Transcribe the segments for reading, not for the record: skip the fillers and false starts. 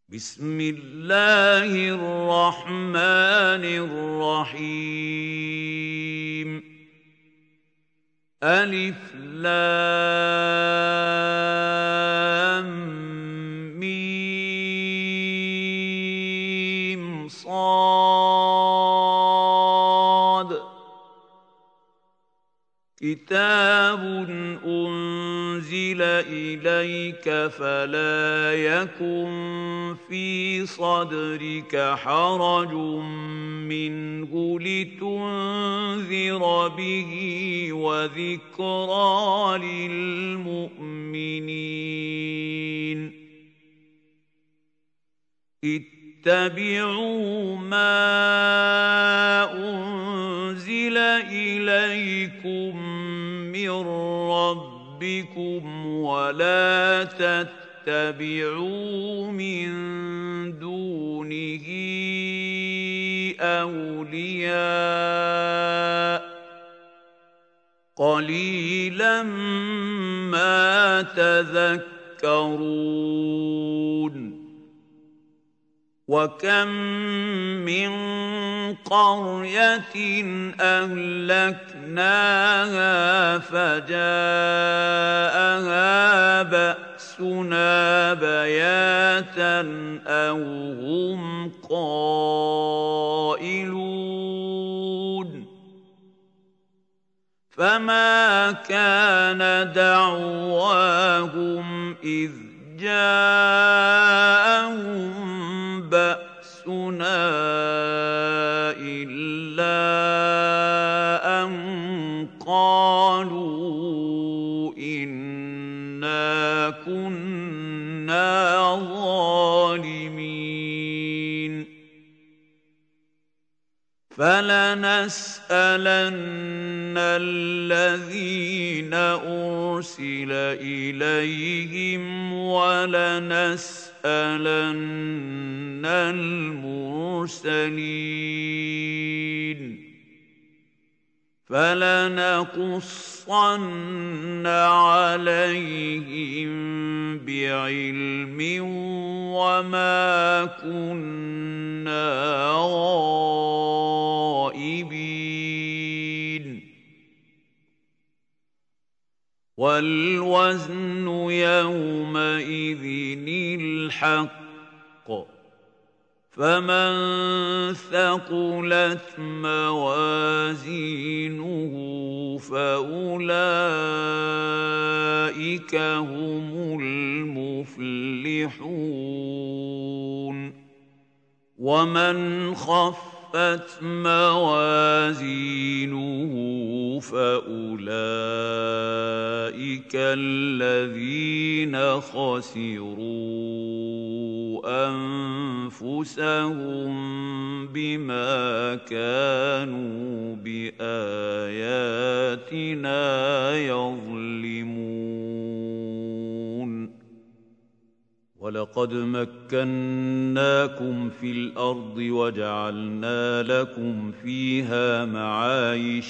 بسم الله الرحمن الرحيم ألف لام ميم صاد كتاب أنزل إليك فلا يكن في صدرك حرج منه لتنذر به وذكرى للمؤمنين اتبعوا ما أنزل إليكم من ربكم ولا تتبعوا من دونه أولياء قليلا ما تذكرون وكم من قرية أهلكناها فجاءها بأسنا بياتا أو هم قائلون فما كان دعواهم إذ جاءهم بأسنا إلا أن قالوا إنا كنا ظالمين فلنسألن الذين أرسل إليهم ولنسألن المرسلين فلنقصن عليهم بعلم وما كنا غائبين والوزن يومئذ الحق فمن ثقلت موازينه فأولئك هم المفلحون ومن خفت موازينه فأولئك الذين خسروا أنفسهم بما كانوا بآياتنا يظلمون ولقد مكناكم في الأرض وجعلنا لكم فيها معايش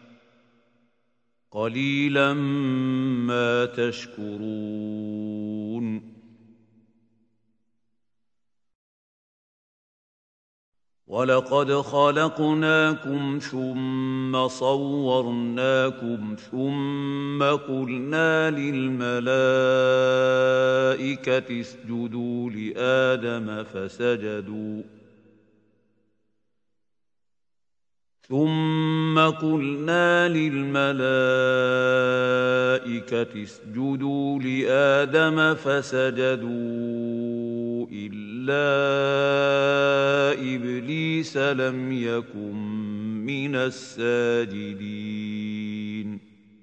قليلا ما تشكرون ولقد خلقناكم ثم صورناكم ثم قلنا للملائكة اسجدوا لآدم فسجدوا إلا إبليس لم يكن من الساجدين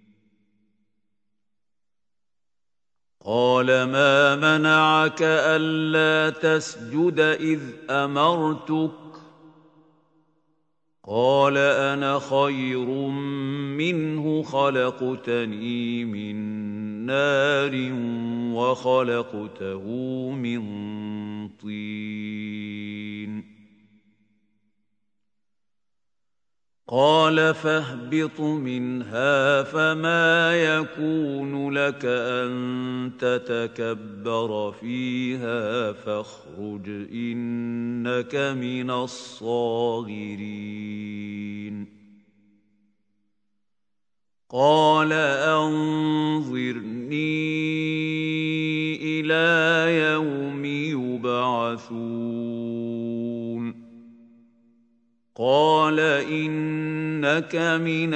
قال ما منعك ألا تسجد إذ أمرتك قال أنا خير منه خلقتني من نار وخلقته من طين قال فاهبط منها فما يكون لك أن تتكبر فيها فاخرج إنك من الصاغرين قال أنظرني إلى يوم يبعثون قال إنك من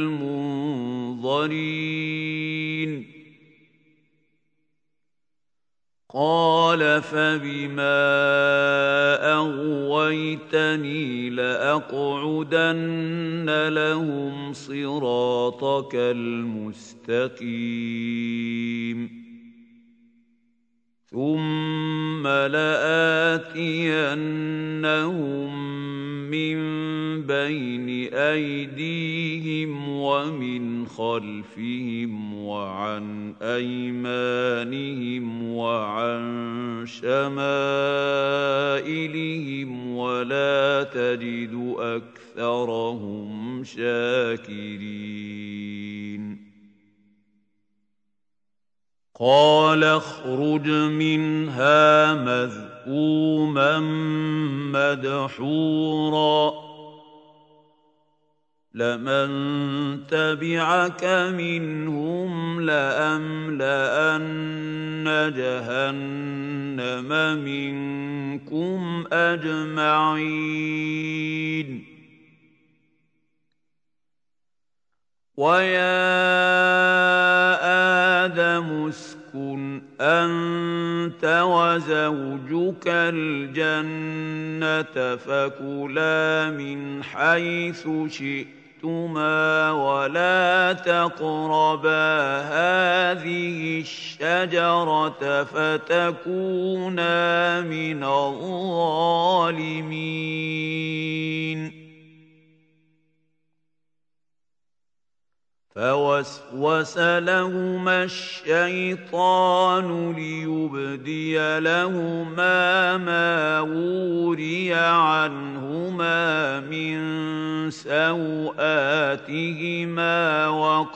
المنظرين قال فبما أغويتني لأقعدن لهم صراطك المستقيم ثم لآتينهم من بين أيديهم ومن خلفهم وعن أيمانهم وعن شمائلهم ولا تجد أكثرهم شاكرين قال اخرج منها مذءوما مدحورا لمن تبعك منهم لأملأن جهنم منكم أجمعين ويا آدم اسكن أنت وزوجك الجنة فكلا من حيث شئتما ولا تقربا هذه الشجرة فتكونا من الظالمين فوسوس لهما الشيطان ليبدي لهما ما وري عنهما من سوآتهما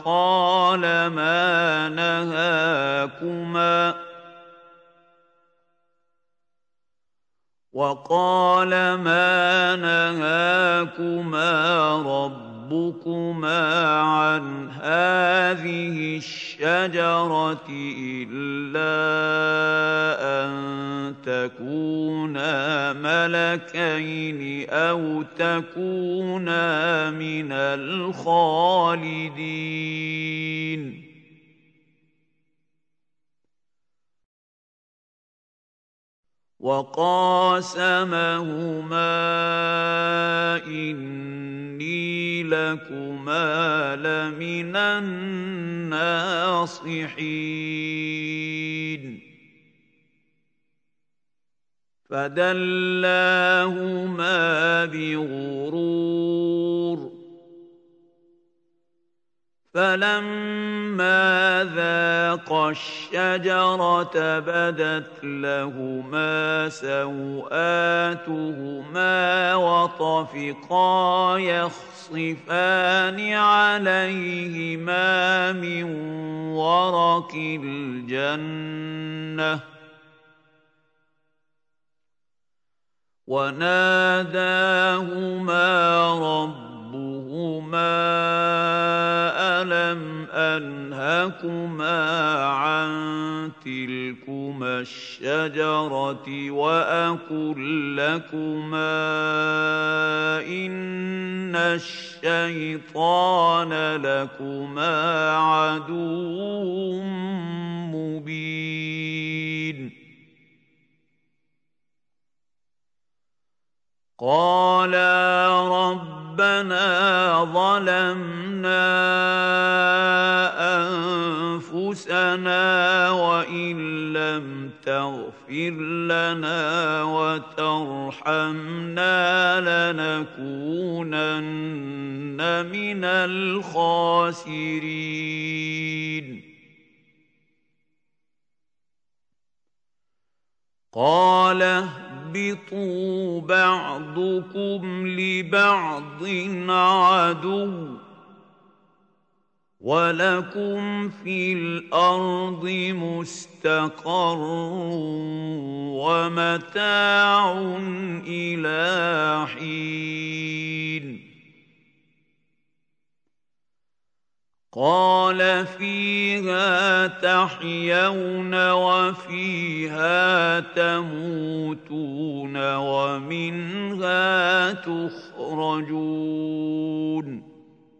وقال ما نهاكما ربكما عن هذه الشجرة إلا أن تكونا ملكين أو تكونا من الخالدين وقاسمهما إني لكما لمن الناصحين فدلاهما بغرور فلما ذاقا الشجرة بدت لهما سوآتهما وطفقا يخصفان عليهما من ورق الجنة وناداهما ربهما ألم أنهكما عن تلكما الشجرة وأقل لكما إن الشيطان لكما عدو مبين قالا ربنا ظلمنا أنفسنا وإن لم تغفر لنا وترحمنا لنكونن من الخاسرين قال اهْبِطُوا بَعْضُكُمْ لِبَعْضٍ عَدُوٌّ وَلَكُمْ فِي الْأَرْضِ مُسْتَقَرٌّ وَمَتَاعٌ إِلَىٰ حِينٍ قَالَ فِيهَا تَحْيَوْنَ وَفِيهَا تَمُوتُونَ وَمِنْهَا تُخْرَجُونَ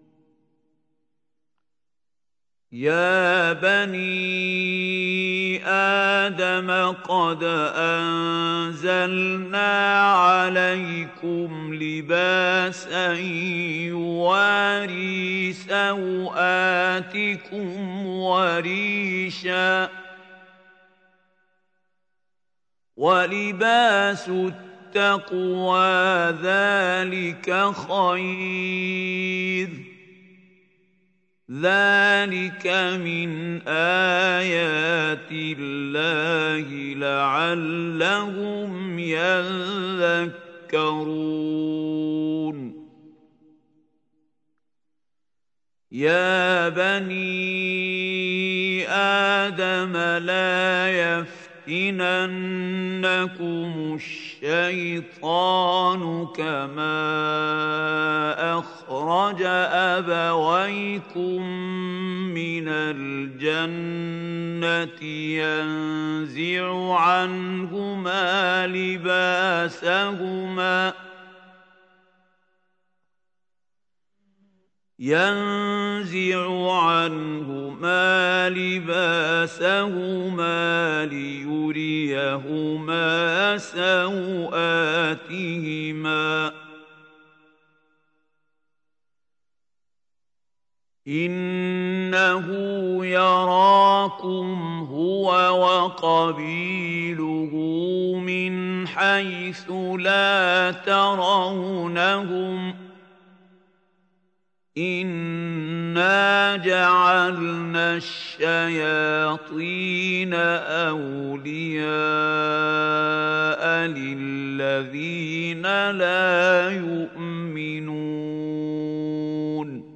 يَا بَنِي آدَمَ قَدْ أَنزَلْنَا عَلَيْكُمْ لِبَاسًا يُوَارِي سَوْآتِكُمْ وَرِيشًا ۖ وَلِبَاسُ التَّقْوَىٰ ذَٰلِكَ خَيْرٌ ۚ ذَٰلِكَ مِنْ آيَاتِ اللَّهِ لَعَلَّهُمْ يَذَّكَّرُونَ يَا بَنِي آدَمَ لَا يَفْتِنَنَّكُمُ الشَّيْطَانُ كَمَا أَخْرَجَ أَبَوَيْكُم مِّنَ الْجَنَّةِ يَنزِعُ عَنْهُمَا لِبَاسَهُمَا لِيُرِيَهُمَا سَوْآتِهِمَا ۗ إِنَّهُ يَرَاكُمْ هُوَ وَقَبِيلُهُ مِنْ حَيْثُ لَا تَرَوْنَهُمْ ۗ إِنَّا جَعَلْنَا الشَّيَاطِينَ أَوْلِيَاءَ لِلَّذِينَ لَا يُؤْمِنُونَ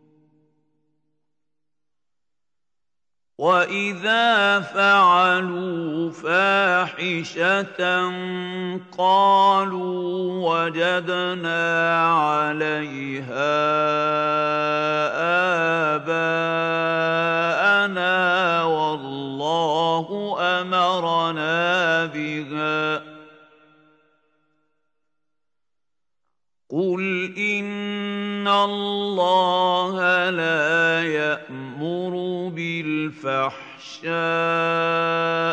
وَإِذَا فَعَلُوا فَاحِشَةً قَالُوا وَجَدْنَا عَلَيْهَا آبَاءَنَا وَاللَّهُ أَمَرَنَا بِهَا ۗ قُلْ إِنَّ اللَّهَ لَا يَأْمُرُ بِالْفَحْشَاءِ ۖ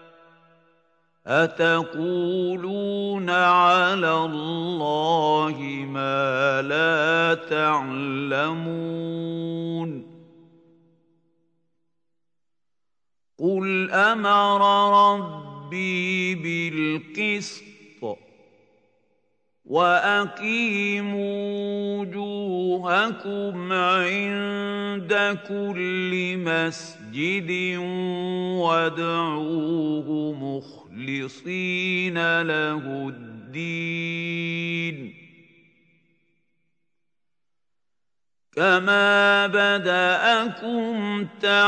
أَتَقُولُونَ عَلَى اللَّهِ مَا لَا تَعْلَمُونَ قُلْ أَمَرَ رَبِّي بِالْقِسْطِ وَأَقِيمُوا وُجُوهَكُمْ عِندَ كُلِّ مَسْجِدٍ وَادْعُوهُ مُخْلِصِينَ لَهُ الدِّينَ كَمَا بَدَأَكُمْ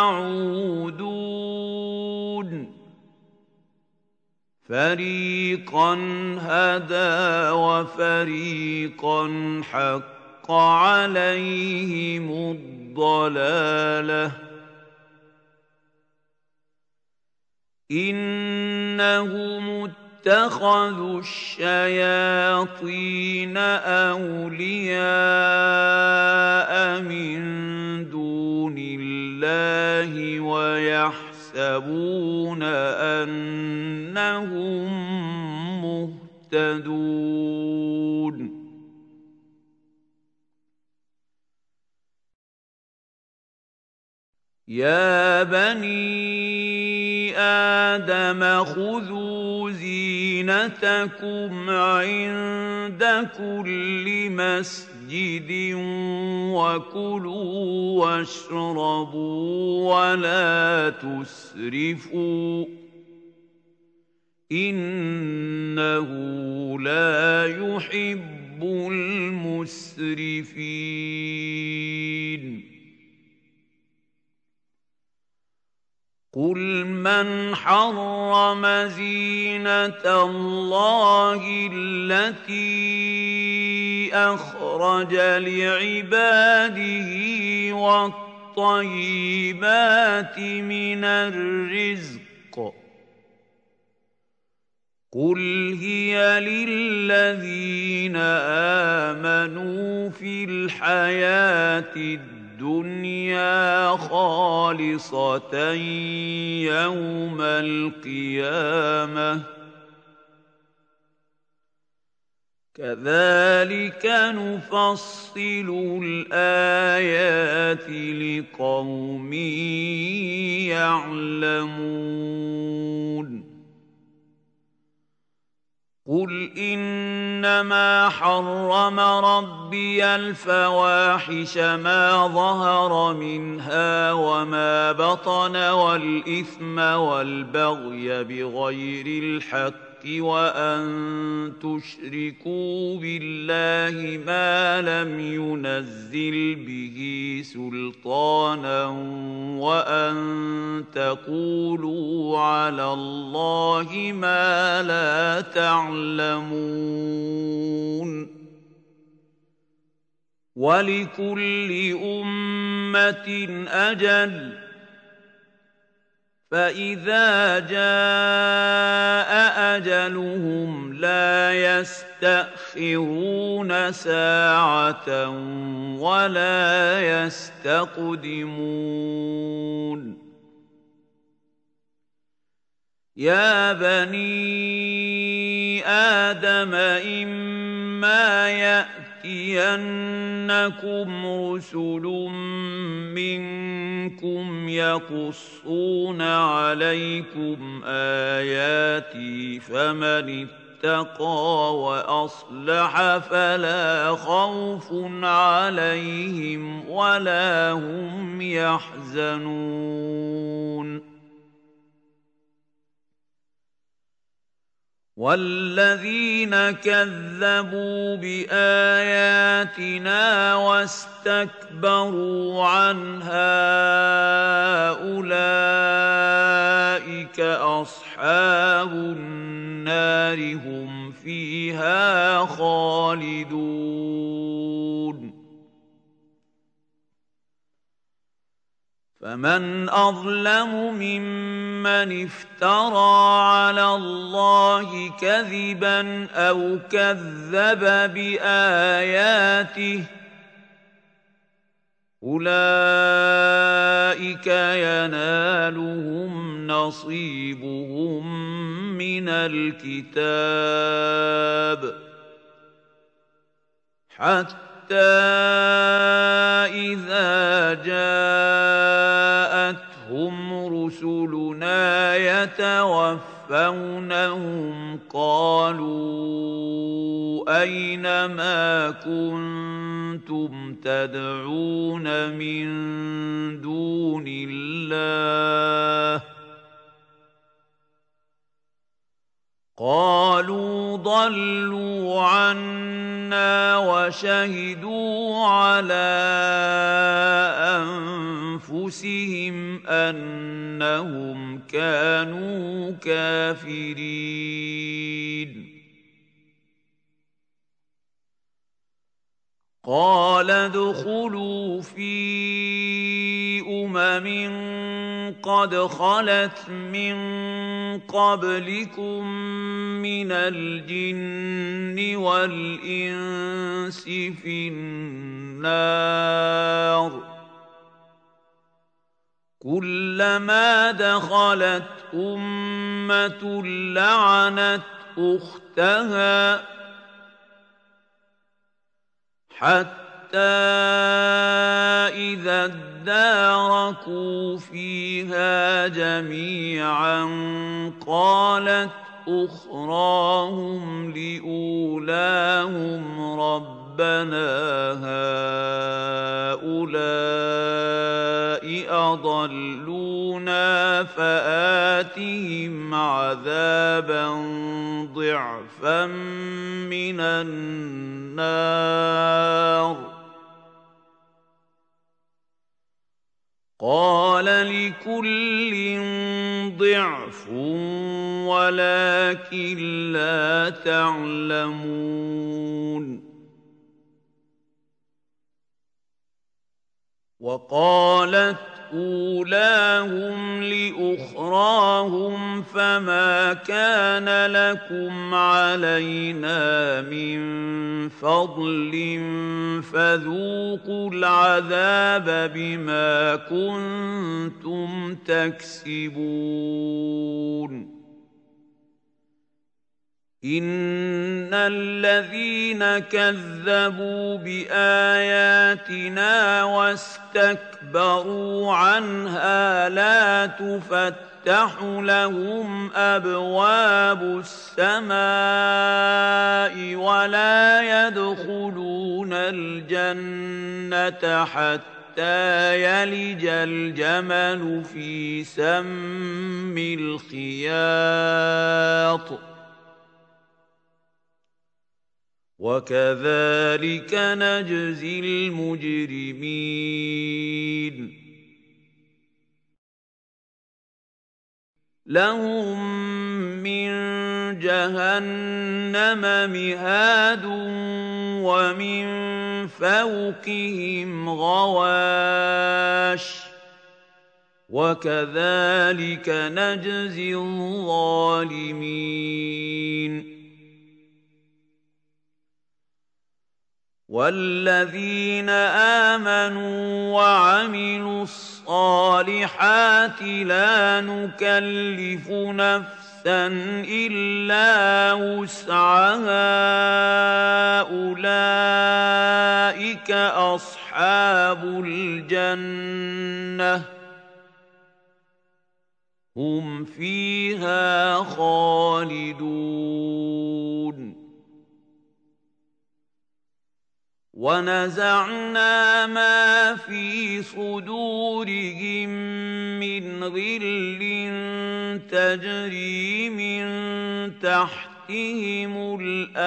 تَعُودُونَ فَرِيقًا هَدَىٰ وَفَرِيقًا حَقَّ عَلَيْهِمُ الضَّلَالَةُ ۗ إِنَّهُمُ اتَّخَذُوا الشَّيَاطِينَ أَوْلِيَاءَ مِن دُونِ اللَّهِ وَيَحْسَبُونَ أَنَّهُم مُّهْتَدُونَ يَا بَنِي آدَمَ خُذُوا زِينَتَكُمْ عِندَ كُلِّ مَسْجِدٍ وَكُلُوا وَاشْرَبُوا وَلَا تُسْرِفُوا إنه لا يحب المسرفين قل من حرم زينة الله التي أخرج لعباده والطيبات من الرزق قل هي للذين آمنوا في الحياة الدنيا خالصة يوم القيامة كذلك نفصل الآيات لقوم يعلمون قل إنما حرم ربي الفواحش ما ظهر منها وما بطن والإثم والبغي بغير الحق وأن تشركوا بالله ما لم ينزل به سلطانا وأن تقولوا على الله ما لا تعلمون ولكل أمة أجل فإذا جاء أجلهم لا يستأخرون ساعة ولا يستقدمون يا بني آدم إما يأتينكم رسل منكم يقصون عليكم آياتي فمن اتقى وأصلح فلا خوف عليهم ولا هم يحزنون والذين كذبوا بآياتنا واستكبروا عنها أولئك أصحاب النار هم فيها خالدون فمن أظلم ممن افترى على الله كذبا أو كذب بآياته أولئك ينالهم نصيبهم من الكتاب حتى إذا جاءتهم رسلنا يتوفونهم قالوا أين ما كنتم تدعون من دون الله قالوا ضلوا عنا وشهدوا على أنفسهم أنهم كانوا كافرين قال ادخلوا في قد خلت من قبلكم من الجن والإنس في النار كلما دخلت أمة لعنت أختها حتى إذا اداركوا فيها جميعا قالت أخراهم لأولاهم ربنا هؤلاء أضلونا فآتهم عذابا عذابا ضعفا من النار. قال لكل ضعف ولكن لا تعلمون. وقالت أولاهم لأخراهم فما كان لكم علينا من فضل فذوقوا العذاب بما كنتم تكسبون. إن الذين كذبوا بآياتنا واستكبروا عنها لا تفتح لهم أبواب السماء ولا يدخلون الجنة حتى يلج الجمل في سم الخياط. وكذلك نجزي المجرمين. لهم من جهنم مهاد ومن فوقهم غواش وكذلك نجزي الظالمين. والذين آمنوا وعملوا الصالحات لا نكلف نفسا إلا وسعها أولئك أصحاب الجنة هم فيها خالدون. ونزعنا ما في صدورهم من غل تجري من تحتهم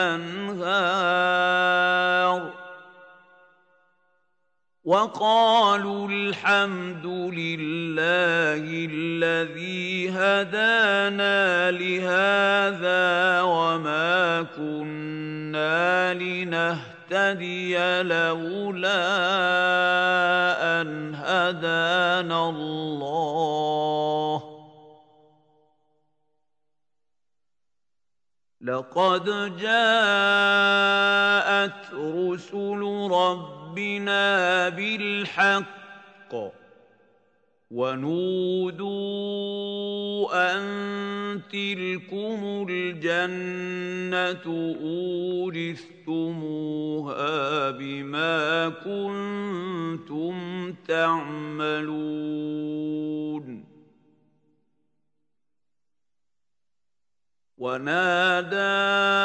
الأنهار وقالوا الحمد لله الذي هدانا لهذا وما كنا لنهتدي لولا أن هدانا الله لقد جاءت رسل ربنا بالحق ونودوا أن تلكم الجنة أورثتموها بما كنتم تعملون. ونادى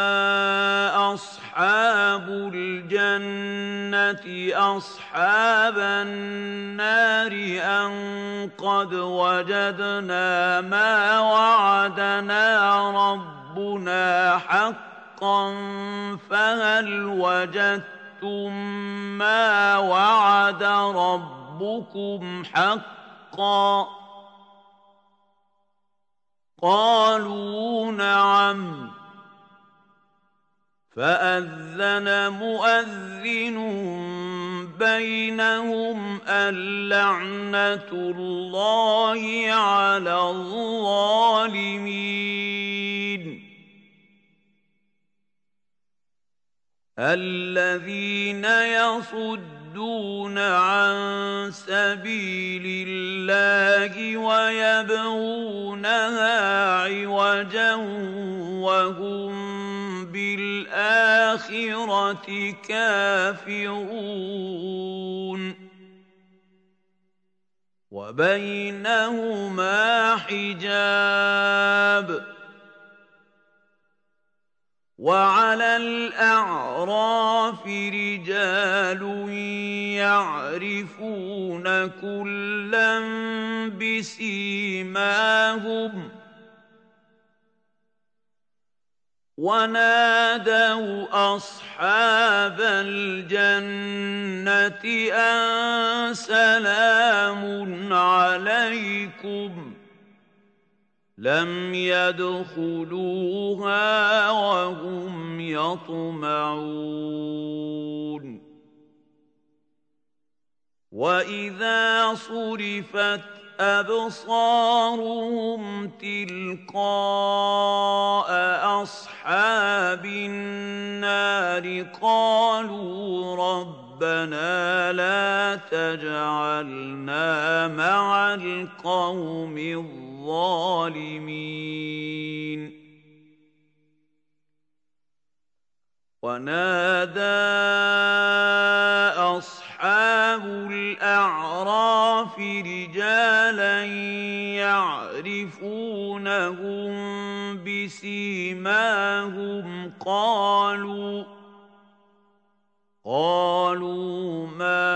أصحاب الجنة أصحاب النار أن قد وجدنا ما وعدنا ربنا حقا فهل وجدتم ما وعد ربكم حقا قالوا نعم فأذن مؤذن بينهم اللعنة الله على الظالمين. الذين يصدون عن سبيل الله ويبغونها عوجا وهم بالآخرة كافرون وبينهما حجاب. وعلى الأعراف رجال يعرفون كلا بسيماهم ونادوا أصحاب الجنة أن سلام عليكم لم يدخلوها وهم يطمعون وإذا صرفت أبصارهم تلقاء أصحاب النار قالوا ربنا لا تجعلنا مع القوم الظالمين ونادى أصحاب الأعراف رجالا يعرفونهم بسيماهم قالوا ما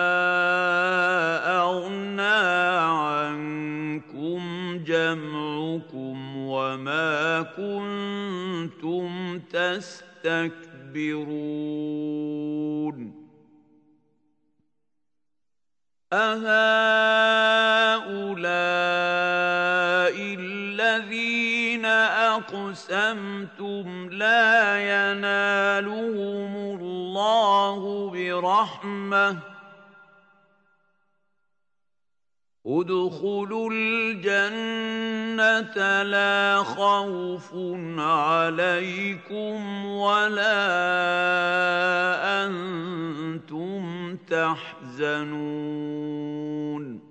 أغنى عنكم جمعكم وما كنتم تستكبرون أهؤلاء الذين أقسمتم لا ينالهم الله برحمة ادخلوا الجنة لا خوف عليكم ولا أنتم تحزنون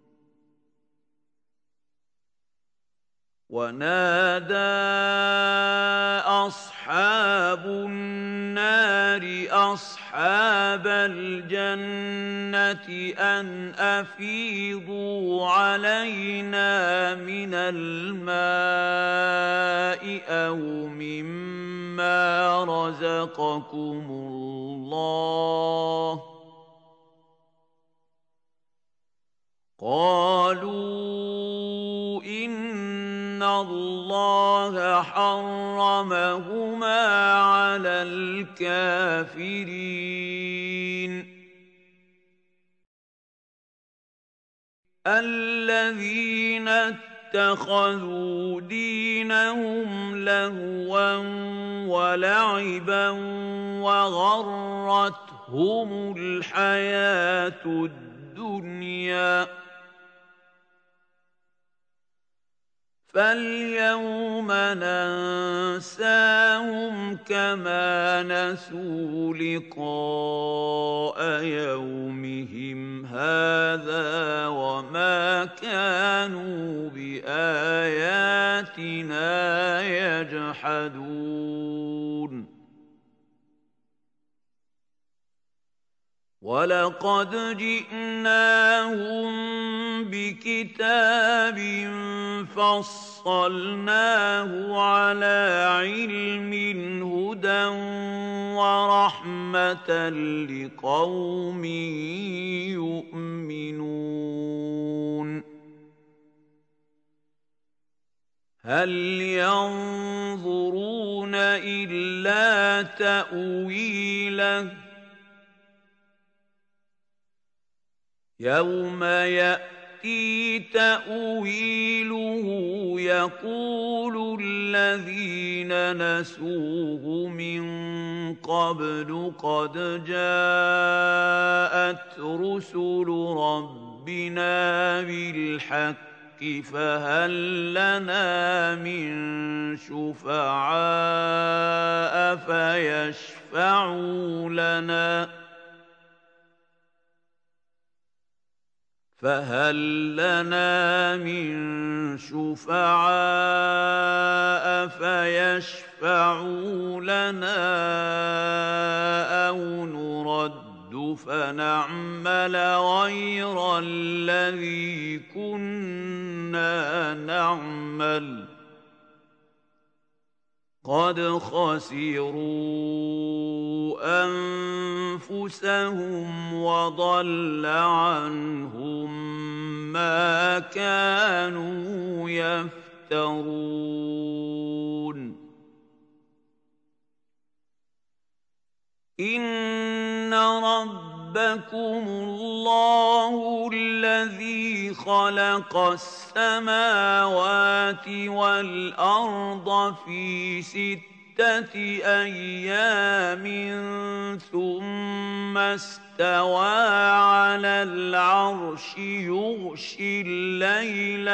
ونادى أصحاب النار أصحاب الجنة أن أفيضوا علينا من الماء أو مما رزقكم الله قالوا إن الله حرمهما على الكافرين الذين اتخذوا دينهم لهوا ولعبا وغرتهم الحياة الدنيا فاليوم ننساهم كما نسوا لقاء يومهم هذا وما كانوا بآياتنا يجحدون ولقد جئناهم بكتاب فصلناه على علم هدى ورحمة لقوم يؤمنون هل ينظرون إلا تأويله يوم يأتي تأويله يقول الذين نسوه من قبل قد جاءت رسل ربنا بالحق فهل لنا من شفعاء فيشفعوا لنا فهل لنا من شفعاء فيشفعوا لنا أو نرد فنعمل غير الذي كنا نعمل قد خسروا أنفسهم وضل عنهم ما كانوا يفترون إن ربكم الله الذي خلق السماوات والأرض في 6 أيام ثم استوى على العرش يغشي الليل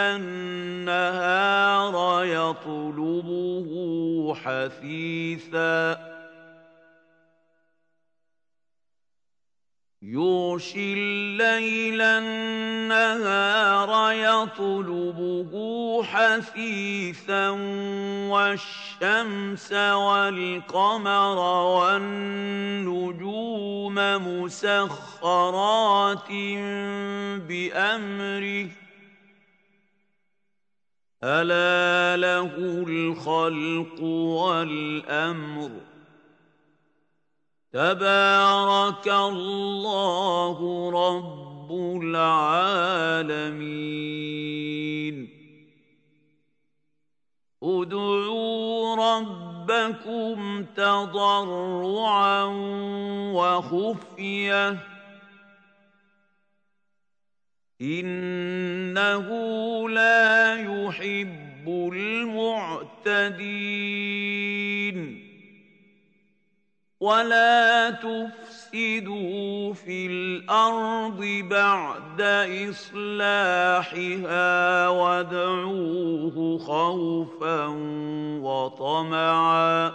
النهار يطلبه حثيثا يغشي الليل النهار يطلبه حثيثا والشمس والقمر والنجوم مسخرات بأمره ألا له الخلق والأمر تبارك الله رب العالمين ادعوا ربكم تضرعا وخفية إنه لا يحب المعتدين ولا تفسدوا في الأرض بعد إصلاحها وادعوه خوفا وطمعا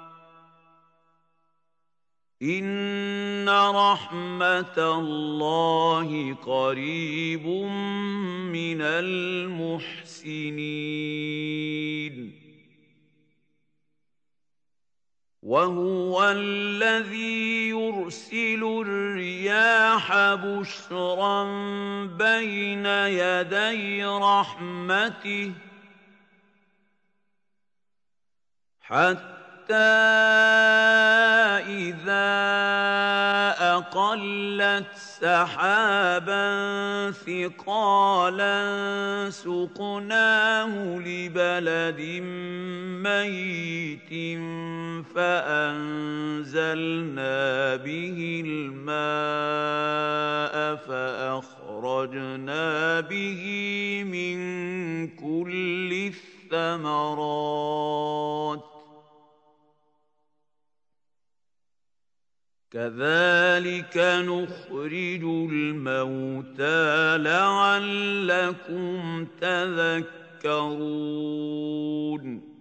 إن رحمة الله قريب من المحسنين وهو الذي يرسل الرياح بشرا بين يدي رحمته حتى إذا أقلت سحابا ثقالا سقناه لبلد ميت فأنزلنا به الماء فأخرجنا به من كل الثمرات كذلك نخرج الموتى لعلكم تذكرون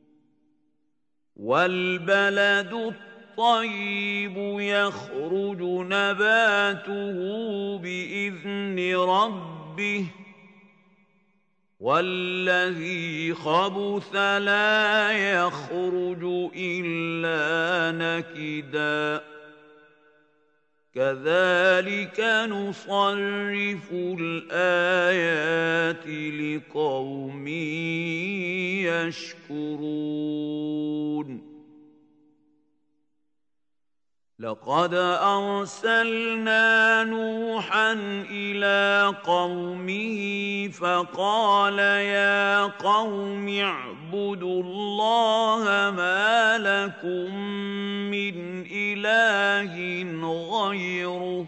والبلد الطيب يخرج نباته بإذن ربه والذي خبث لا يخرج إلا نكدا كذلك نصرف الآيات لقوم يشكرون لقد أرسلنا نوحا إلى قومه فقال يا قوم اعبدوا الله ما لكم من إله غيره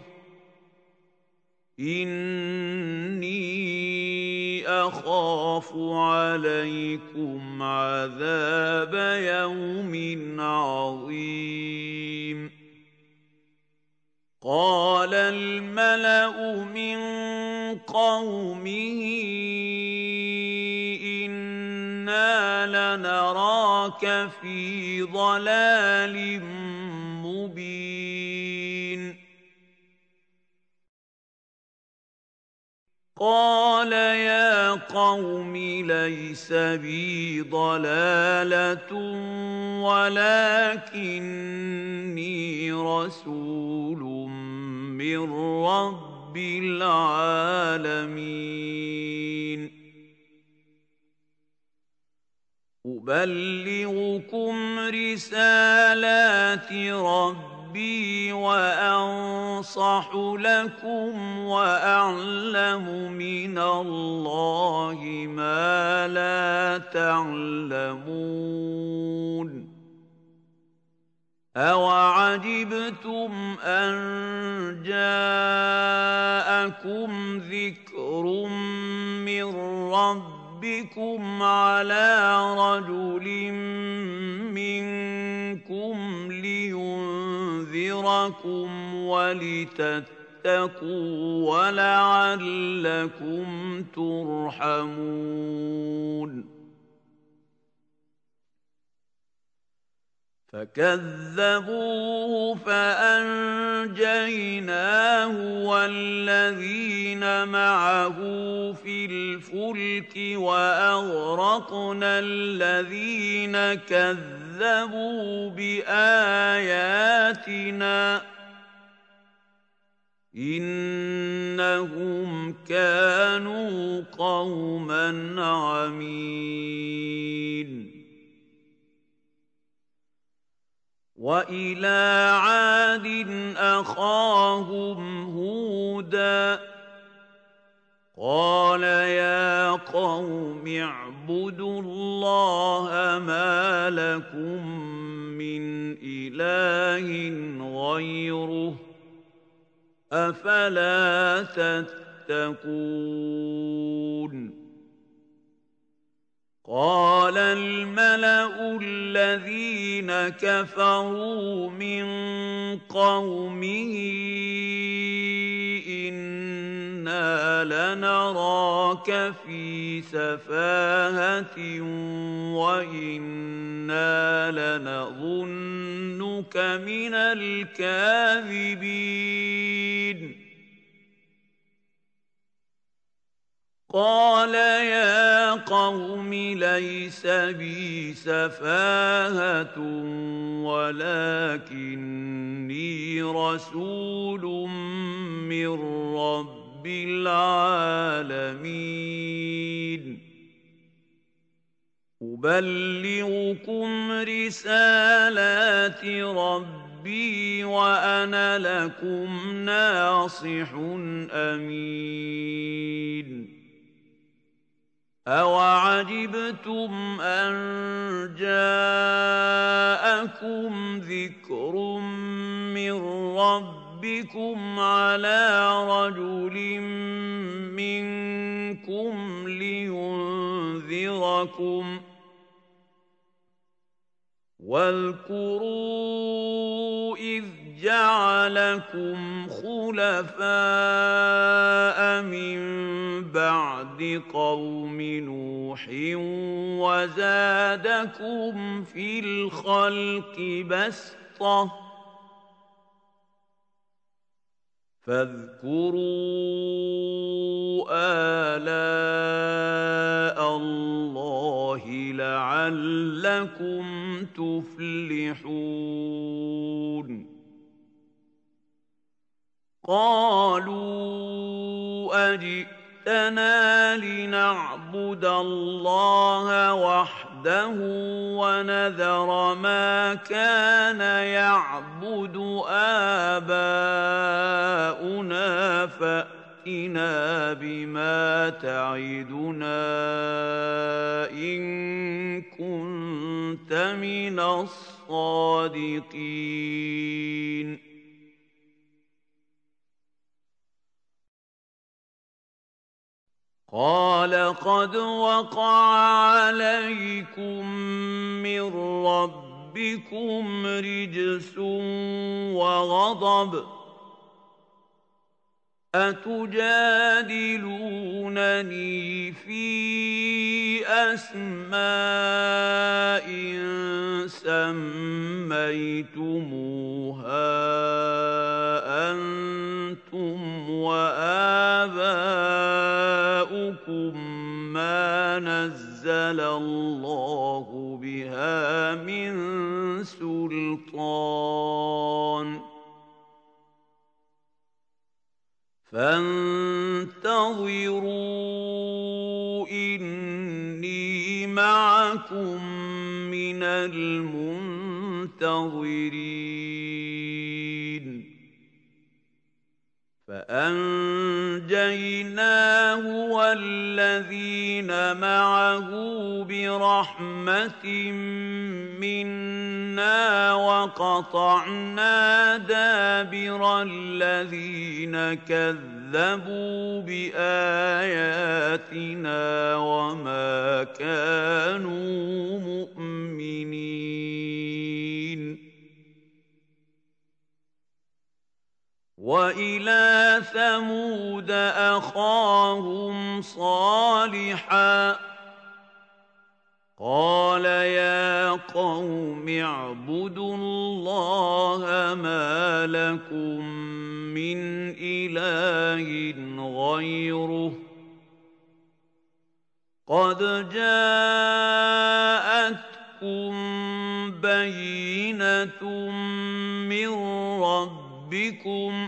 إني أخاف عليكم عذاب يوم عظيم قال الملأ من قومه إنا لنراك في ضلال مبين قال يا قوم ليس بي ضلالة ولكني رسول من رب العالمين أبلغكم رسالات ربي وأنصح لكم وأعلم من الله ما لا تعلمون أَوَعَجِبْتُمْ أَن جَاءَكُمْ ذِكْرٌ مِّن رَّبِّكُمْ عَلَىٰ رَجُلٍ مِّنكُمْ لِيُنذِرَكُمْ وَلِتَتَّقُوا وَلَعَلَّكُمْ تُرْحَمُونَ فَكَذَّبُوهُ فَأَنجَيْنَاهُ وَالَّذِينَ مَعَهُ فِي الْفُلْكِ وَأَغْرَقْنَا الَّذِينَ كَذَّبُوا بِآيَاتِنَا ۚ إِنَّهُمْ كَانُوا قَوْمًا عَمِينَ وَإِلَىٰ عَادٍ أَخَاهُمْ هُودًا ۚ قَالَ يَا قَوْمِ اعْبُدُوا اللَّهَ مَا لَكُم مِّنْ إِلَٰهٍ غَيْرُهُ ۖ أَفَلَا تَتَّقُونَ قَالَ الْمَلَأُ الَّذِينَ كَفَرُوا مِن قَوْمِهِ إِنَّا لَنَرَاكَ فِي سَفَاهَةٍ وَإِنَّا لَنَظُنُّكَ مِنَ الْكَاذِبِينَ قَالَ يَا قَوْمِ لَيْسَ بِي سَفَاهَةٌ وَلَٰكِنِّي رَسُولٌ مِّن رَّبِّ الْعَالَمِينَ أُبَلِّغُكُمْ رِسَالَاتِ رَبِّي وَأَنَا لَكُمْ نَاصِحٌ أَمِينٌ أَوَعَجِبْتُمْ أَن جَاءَكُمْ ذِكْرٌ مِّن رَّبِّكُمْ عَلَىٰ رَجُلٍ مِّنكُمْ لِيُنذِرَكُمْ ۖ وَاذْكُرُوا إِذْ جَعَلَكُمْ خُلَفَاءَ مِن بَعْدِ قَوْمِ نُوحٍ وَزَادَكُمْ فِي الْخَلْقِ بَسْطَةً ۖ فاذكروا آلاء الله لعلكم تفلحون قالوا أجئتنا لنعبد الله وحده ونذر ما كان يعبد آباؤنا فأتنا بما تعدنا إن كنت من الصادقين قال قد وقع عليكم من ربكم رجس وغضب أتجادلونني في أسماء سميتموها أنتم وآباؤكم ما نزل الله بها من سلطان فانتظروا إني معكم من المنتظرين فأنجيناه والذين معه برحمة منا وقطعنا دابر الذين كذبوا بآياتنا وما كانوا مؤمنين. وإلى ثمود أخاهم صالحا قال يا قوم اعبدوا الله ما لكم من إله غيره قد جاءتكم بينة من ربكم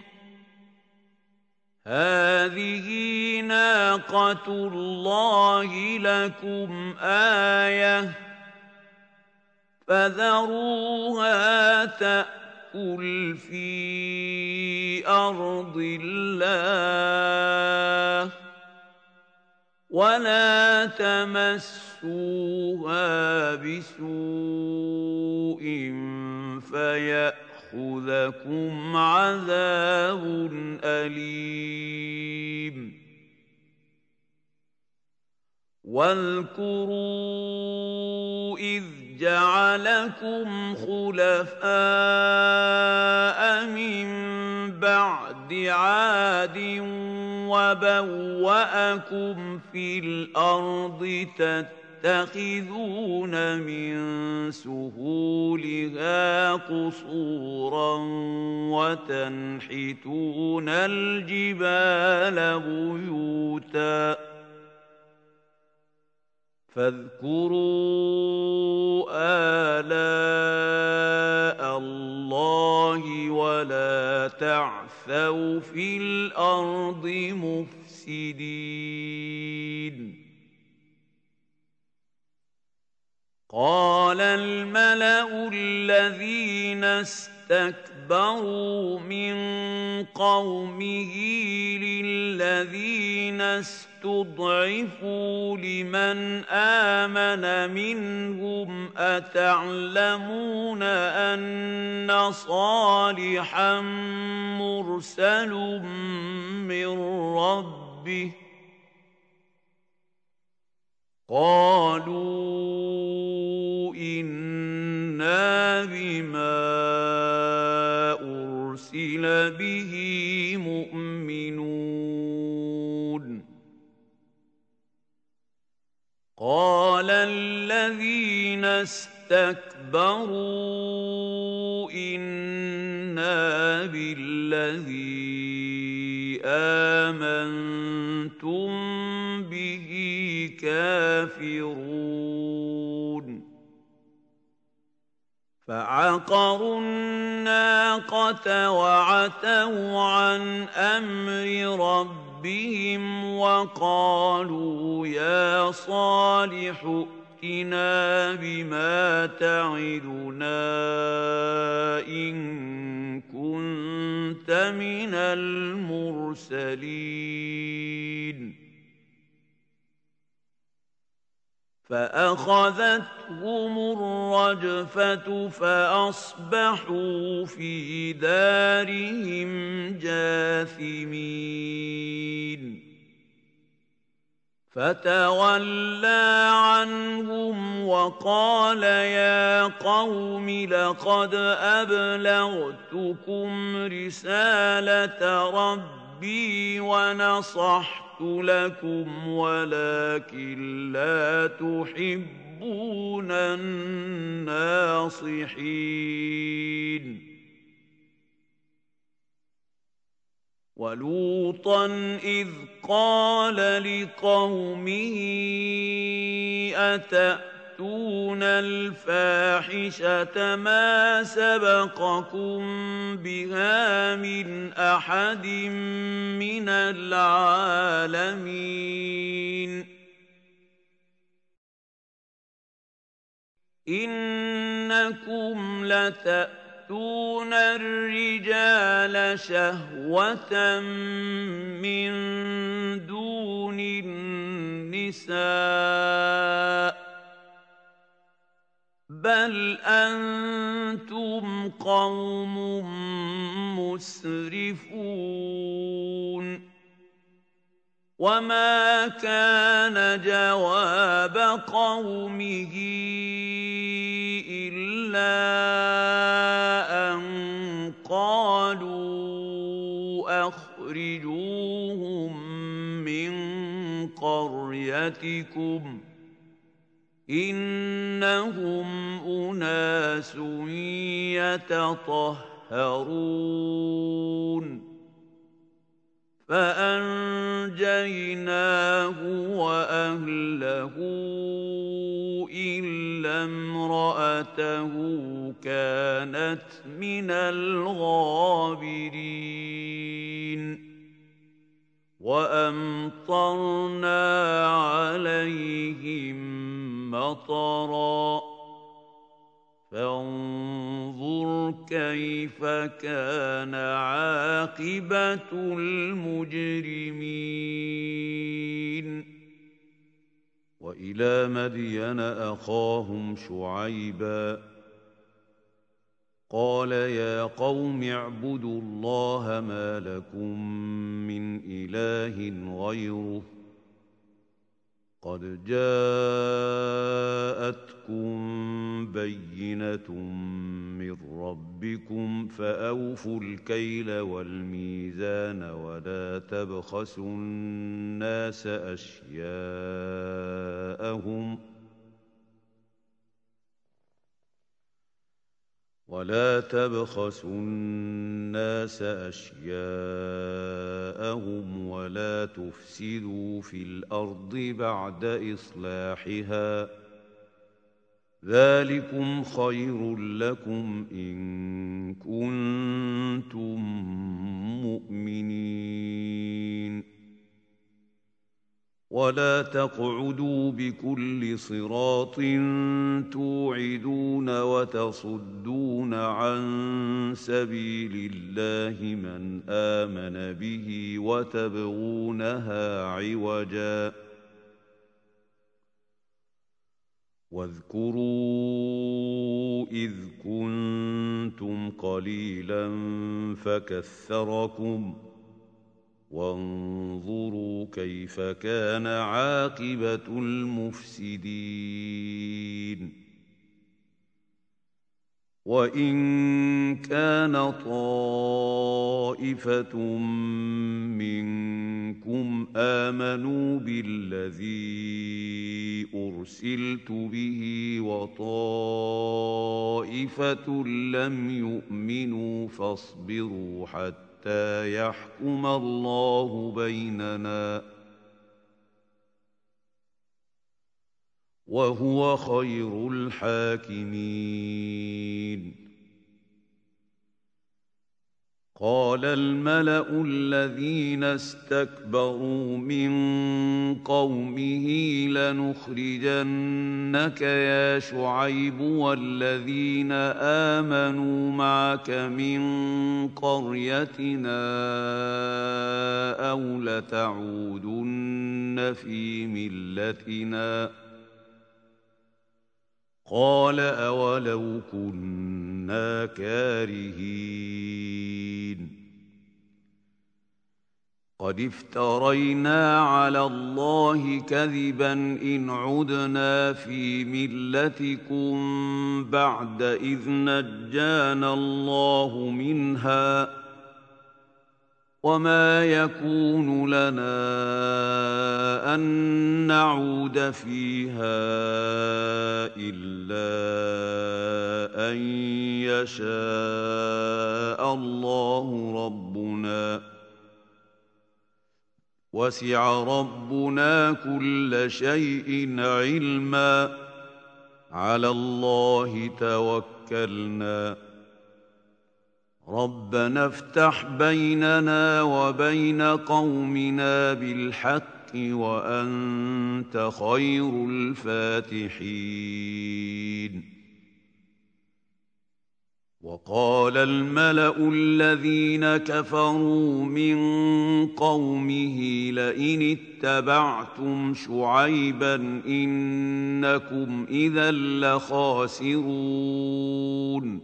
هذه ناقة الله لكم آية فذروها تأكل في أرض الله ولا تمسوها بسوء فيأخذكم عذاب أليم. واذكروا إذ جعلكم خلفاء من بعد عاد وبوأكم في الأرض تتخذون من سهولها قصورا وتنحتون الجبال بيوتا فاذكروا آلاء الله ولا تعثوا في الأرض مفسدين. قال الملأ الذين استكبروا من قومه للذين استضعفوا لمن آمن منهم أتعلمون أن صالحا مرسل من ربه قالوا إنا بما أرسل به مؤمنون. قال الذين استكبروا إنا بالذي آمنتم به كافرون. فعقروا الناقة وعتوا عن أمر ربهم وقالوا يا صالح ائتنا بما تعدنا إن كنت من المرسلين. فأخذتهم الرجفة فأصبحوا في دارهم جاثمين. فتولى عنهم وقال يا قوم لقد أبلغتكم رسالة ربي ونصحت لكم ولكن لا تحبون الناصحين. ولوطا إذ قال لقومه أتأتون الفاحشة ما سبقكم بها من أحد من العالمين إنكم لتأتون تأتون الرجال شهوة من دون النساء بل أنتم قوم مسرفون وما كان جواب قومه إلا أن قالوا أخرجوهم من قريتكم إنهم أناس يتطهرون فأنجيناه وأهله إلا امرأته كانت من الغابرين وأمطرنا عليهم مطرا فانظر كيف كان عاقبة المجرمين وإلى مدين أخاهم شعيبا قال يا قوم اعبدوا الله ما لكم من إله غيره قد جاءتكم بينة من ربكم فأوفوا الكيل والميزان ولا تبخسوا الناس أشياءهم ولا تفسدوا في الأرض بعد إصلاحها ذلكم خير لكم إن كنتم مؤمنين ولا تقعدوا بكل صراط توعدون وتصدون عن سبيل الله من آمن به وتبغونها عوجا واذكروا إذ كنتم قليلا فكثركم وانظروا كيف كان عاقبة المفسدين وإن كان طائفة منكم آمنوا بالذي أرسلت به وطائفة لم يؤمنوا فاصبروا حتى يحكم الله بيننا وهو خير الحاكمين قال الملأ الذين استكبروا من قومه لنخرجنك يا شعيب والذين آمنوا معك من قريتنا أو لتعودن في ملتنا قال أولو كنا كارهين قد افترينا على الله كذبا إن عدنا في ملتكم بعد إذ نجانا الله منها وما يكون لنا أن نعود فيها إلا أن يشاء الله ربنا وسع ربنا كل شيء علما على الله توكلنا ربنا افتح بيننا وبين قومنا بالحق وأنت خير الفاتحين وقال الملأ الذين كفروا من قومه لئن اتبعتم شعيبا إنكم إذا لخاسرون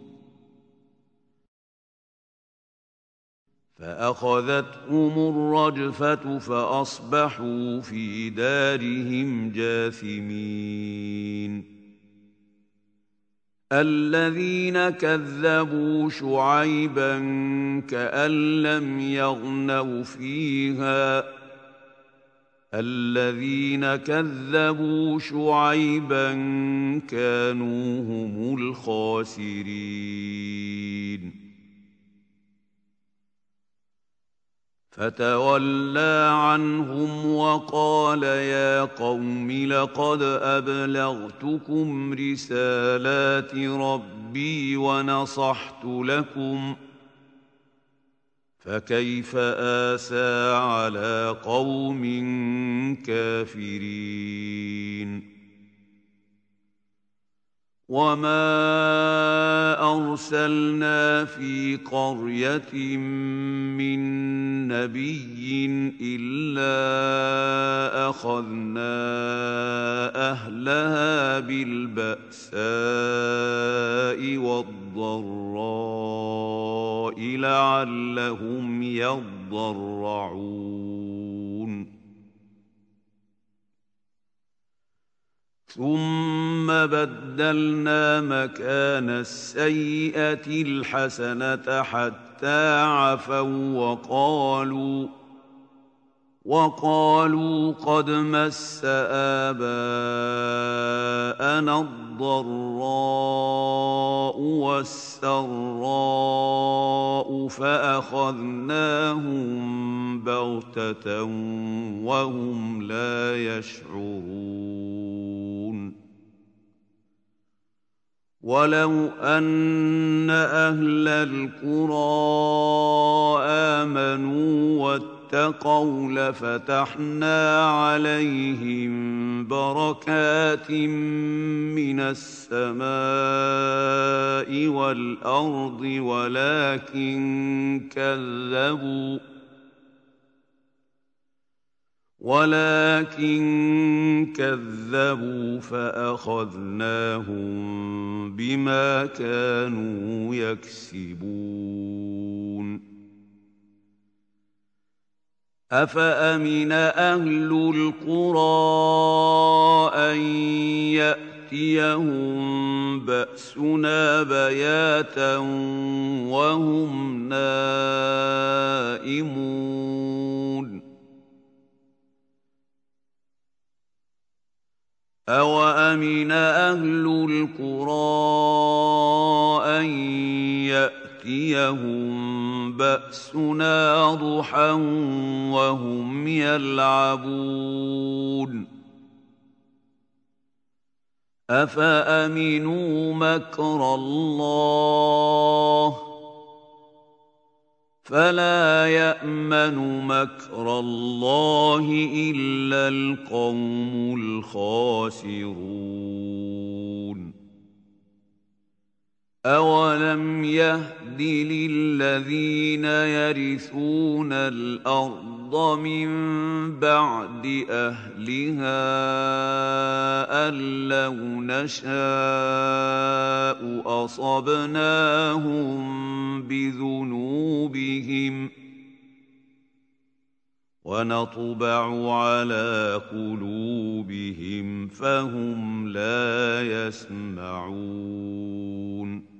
فأخذتهم الرجفة فأصبحوا في دارهم جاثمين الذين كذبوا شعيبا كأن لم يغنوا فيها الذين كذبوا شعيبا كانوا هم الخاسرين فتولى عنهم وقال يا قوم لقد أبلغتكم رسالات ربي ونصحت لكم فكيف آسى على قوم كافرين وما أرسلنا في قرية من نبي إلا أخذنا أهلها بالبأساء والضراء لعلهم يضرعون ثم بدلنا مكان السيئة الحسنة حتى عفوا وقالوا قد مس آباءنا الضراء والسراء فأخذناهم بغتة وهم لا يشعرون ولو أن أهل القرى آمنوا واتقوا لفتحنا عليهم بركات من السماء والأرض ولكن كذبوا فأخذناهم بما كانوا يكسبون أفأمن أهل القرى أن يأتيهم بأسنا بياتا وهم نائمون أوأمن أهل القرى أن يأتيهم بأسنا ضحى وهم يلعبون أفأمنوا مكر الله فلا يأمن مكر الله إلا القوم الخاسرون أولم يهد للذين يرثون الأرض من بعد أهلها أن لو نشاء أصبناهم بذنوبهم ونطبع على قلوبهم فهم لا يسمعون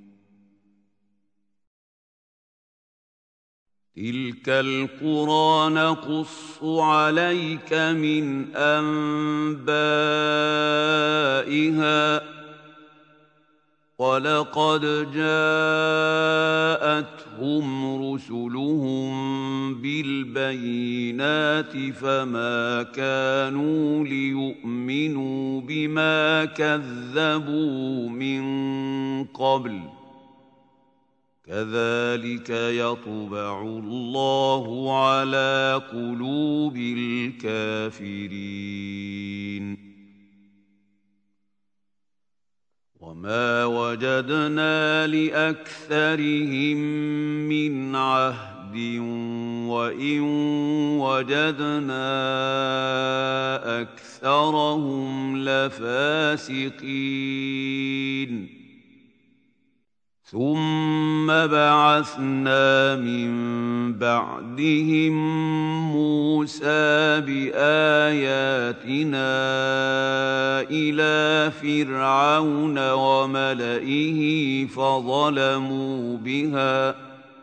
تلك القرى نقص عليك من أنبائها ولقد جاءتهم رسلهم بالبينات فما كانوا ليؤمنوا بما كذبوا من قبل كذلك يطبع الله على قلوب الكافرين وما وجدنا لأكثرهم من عهد وإن وجدنا أكثرهم لفاسقين ثم بعثنا من بعدهم موسى بآياتنا إلى فرعون وملئه فظلموا بها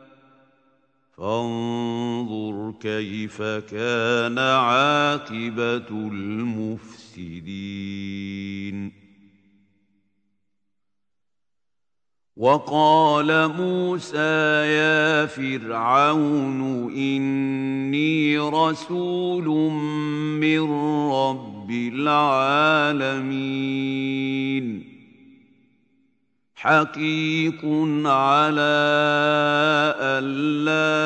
فانظر كيف كان عاقبة المفسدين وقال موسى يا فرعون إني رسول من رب العالمين حقيق على ألا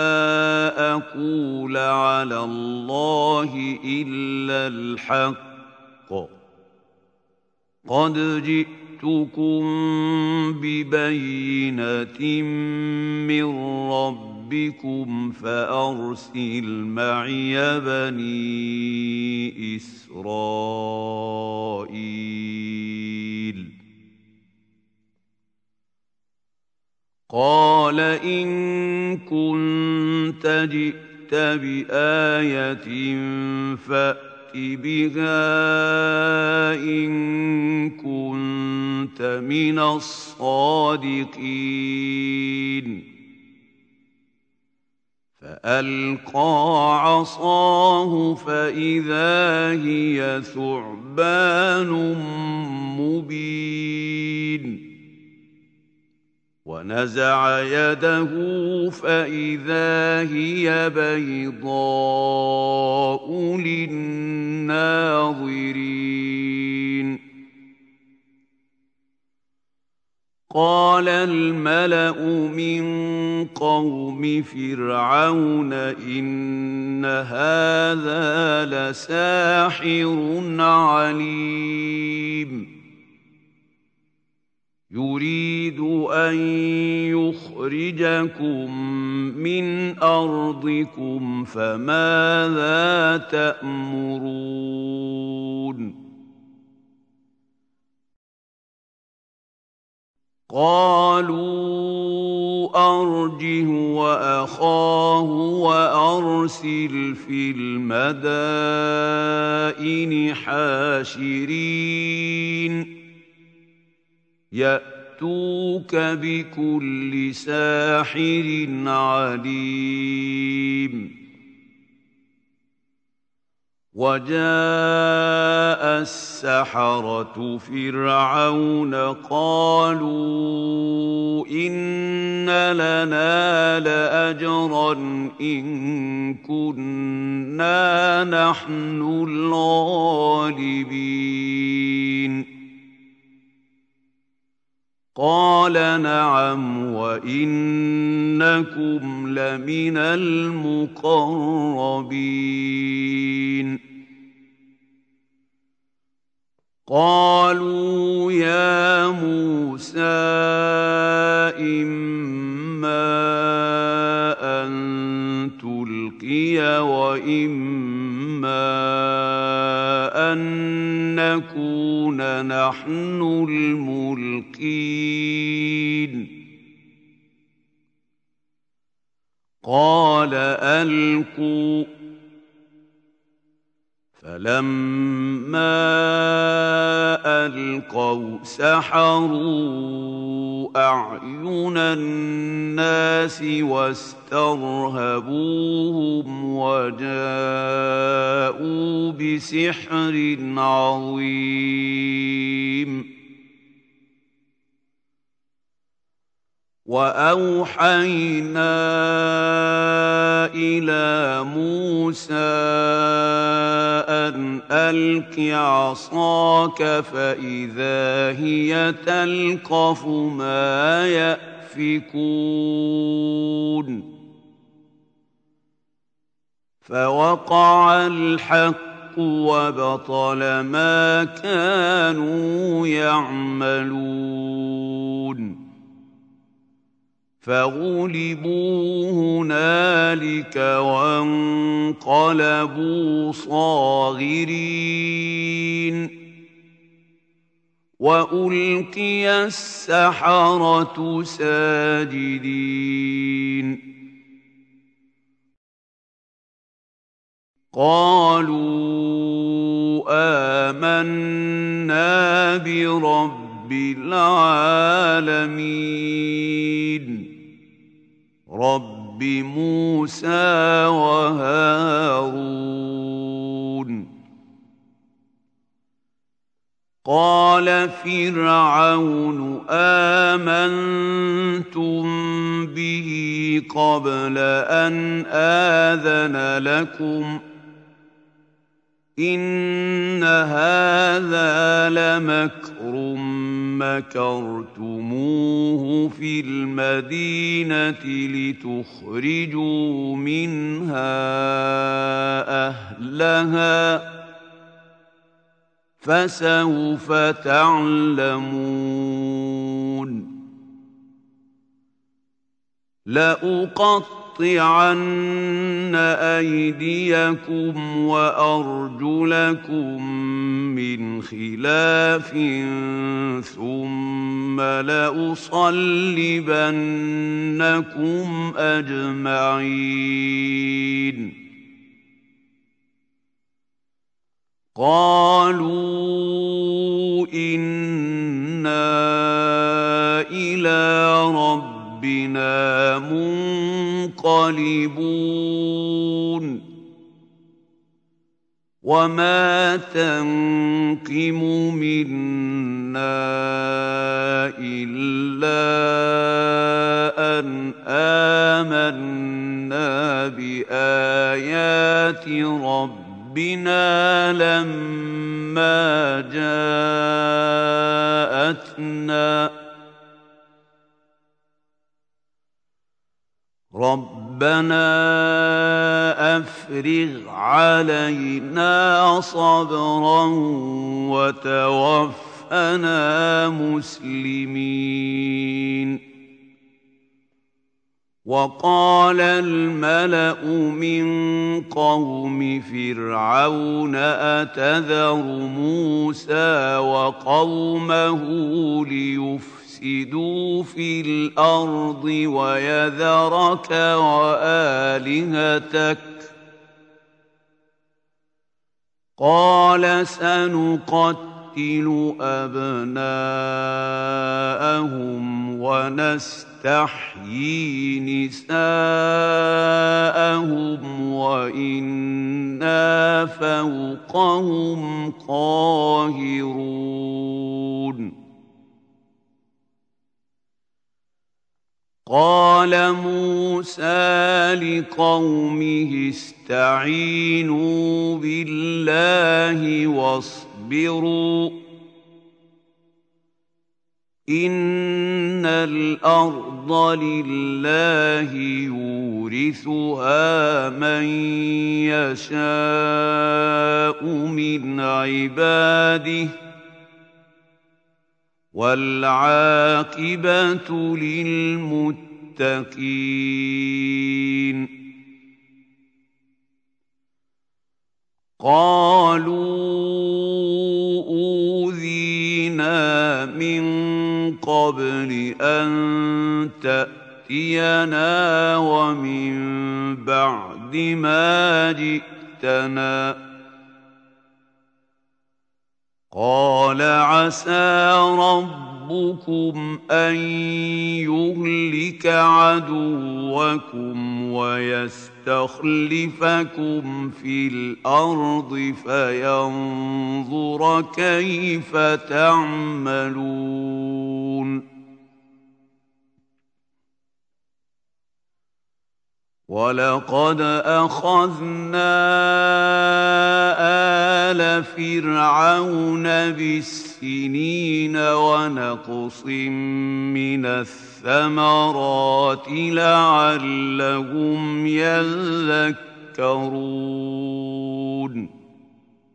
أقول على الله إلا الحق قد جئتكم ببينة من ربكم فأرسل معي بني إسرائيل قال إن كنت جئت بآية فأت بها إن كنت من الصادقين فألقى عصاه فإذا هي ثعبان مبين ونزع يده فإذا هي بيضاء للناظرين قال الملأ من قوم فرعون إن هذا لساحر عليم يريد أن يخرجكم من أرضكم فماذا تأمرون قالوا أرجه وأخاه وأرسل في المدائن حاشرين يأتوك بكل ساحر عليم وجاء السحرة فرعون قالوا إن لنا لأجرا إن كنا نحن الغالبين قال نعم وإنكم لمن المقربين قالوا يا موسى إما أن تلقي وإما أن نكون نحن الملقين قال ألقوا فلما ألقوا سحروا أعين الناس واسترهبوهم وجاءوا بسحر عظيم وأوحينا إلى موسى أن ألق عصاك فإذا هي تلقف ما يأفكون فوقع الحق وبطل ما كانوا يعملون فغلبوا هنالك وانقلبوا صاغرين وألقي السحرة ساجدين قالوا آمنا برب العالمين رب موسى وهارون قال فرعون آمنتم به قبل أن آذن لكم إن هذا لمكر مكرتموه في المدينة لتخرجوا منها أهلها فسوف تعلمون لأقطعن أيديكم وأرجلكم من خلاف ثم لأصلبنكم أجمعين قالوا إنا إلى ربنا منقلبون وما تنقم منا إلا أن آمنا بآيات ربنا لما جاءتنا ربنا أفرغ علينا صبرا وتوفنا مسلمين وقال الملأ من قوم فرعون أتذر موسى وقومه ليفسدوا في الأرض ويذرك وآلهتك قال سنقتل أبناءهم ونستحيي نساءهم وإنا فوقهم قاهرون قال موسى لقومه استعينوا بالله واصبروا إن الأرض لله يورثها من يشاء من عباده والعاقبة للمتقين قالوا أوذينا من قبل أن تأتينا ومن بعد ما جئتنا قال عسى ربكم أن يهلك عدوكم ويستخلفكم في الأرض فينظر كيف تعملون ولقد أخذنا آل فرعون بالسنين ونقص من الثمرات لعلهم يذكرون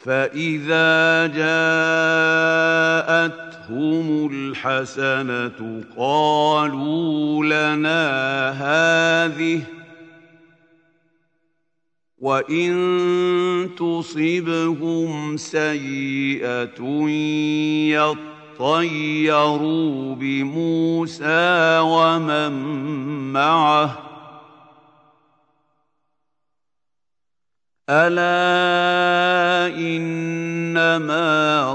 فإذا جاءتهم الحسنة قالوا لنا هذه، وإن تصبهم سيئة يطيروا بموسى ومن معه، ألا إنما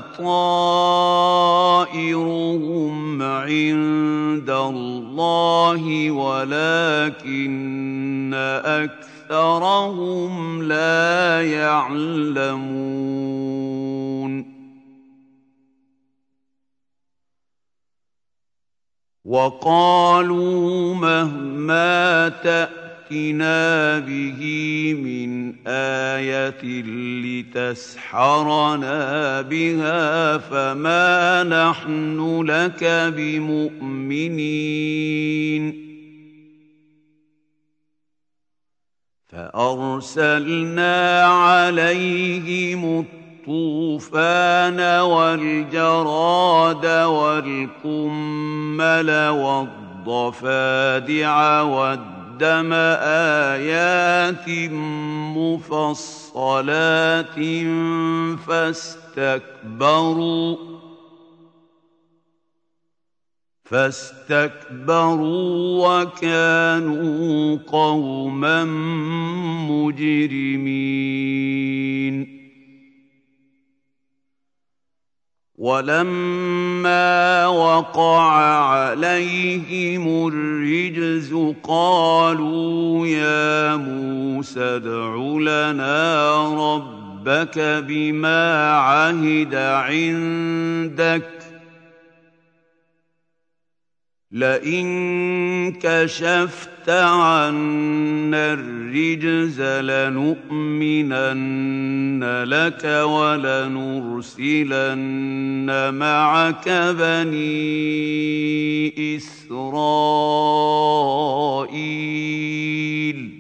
طائرهم عند الله ولكن أكثرهم لا يعلمون. وقالوا مهما تأتنا به من آية لتسحرنا بها فما نحن لك بمؤمنين. فأرسلنا عليهم الطوفان والجراد والقمل والضفادع والدم آيات مفصلات فاستكبروا وكانوا قوما مجرمين. ولما وقع عليهم الرجز قالوا يا موسى ادع لنا ربك بما عهد عندك لئن كشفت عنا الرجز لنؤمنن لك ولنرسلن معك بني إسرائيل.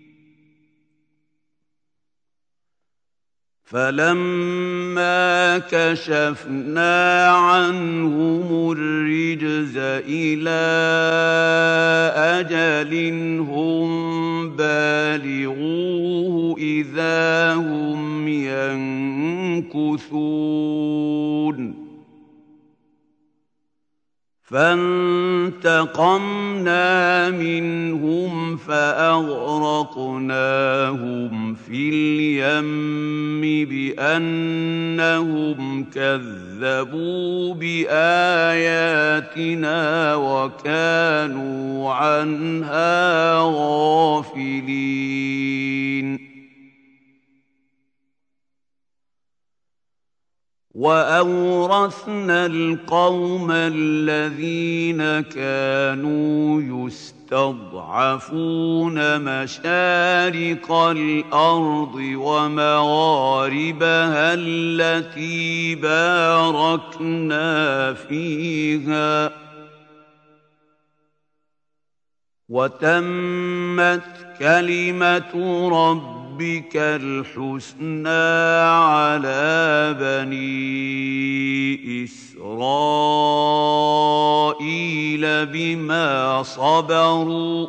فلما كشفنا عنهم الرجز إلى أجل هم بالغوه إذا هم ينكثون. فانتقمنا منهم فأغرقناهم في اليم بأنهم كذبوا بآياتنا وكانوا عنها غافلين. وأورثنا القوم الذين كانوا يستضعفون مشارق الأرض ومغاربها التي باركنا فيها، وتمت كلمة ربك الحسنى على بني إسرائيل بما صبروا،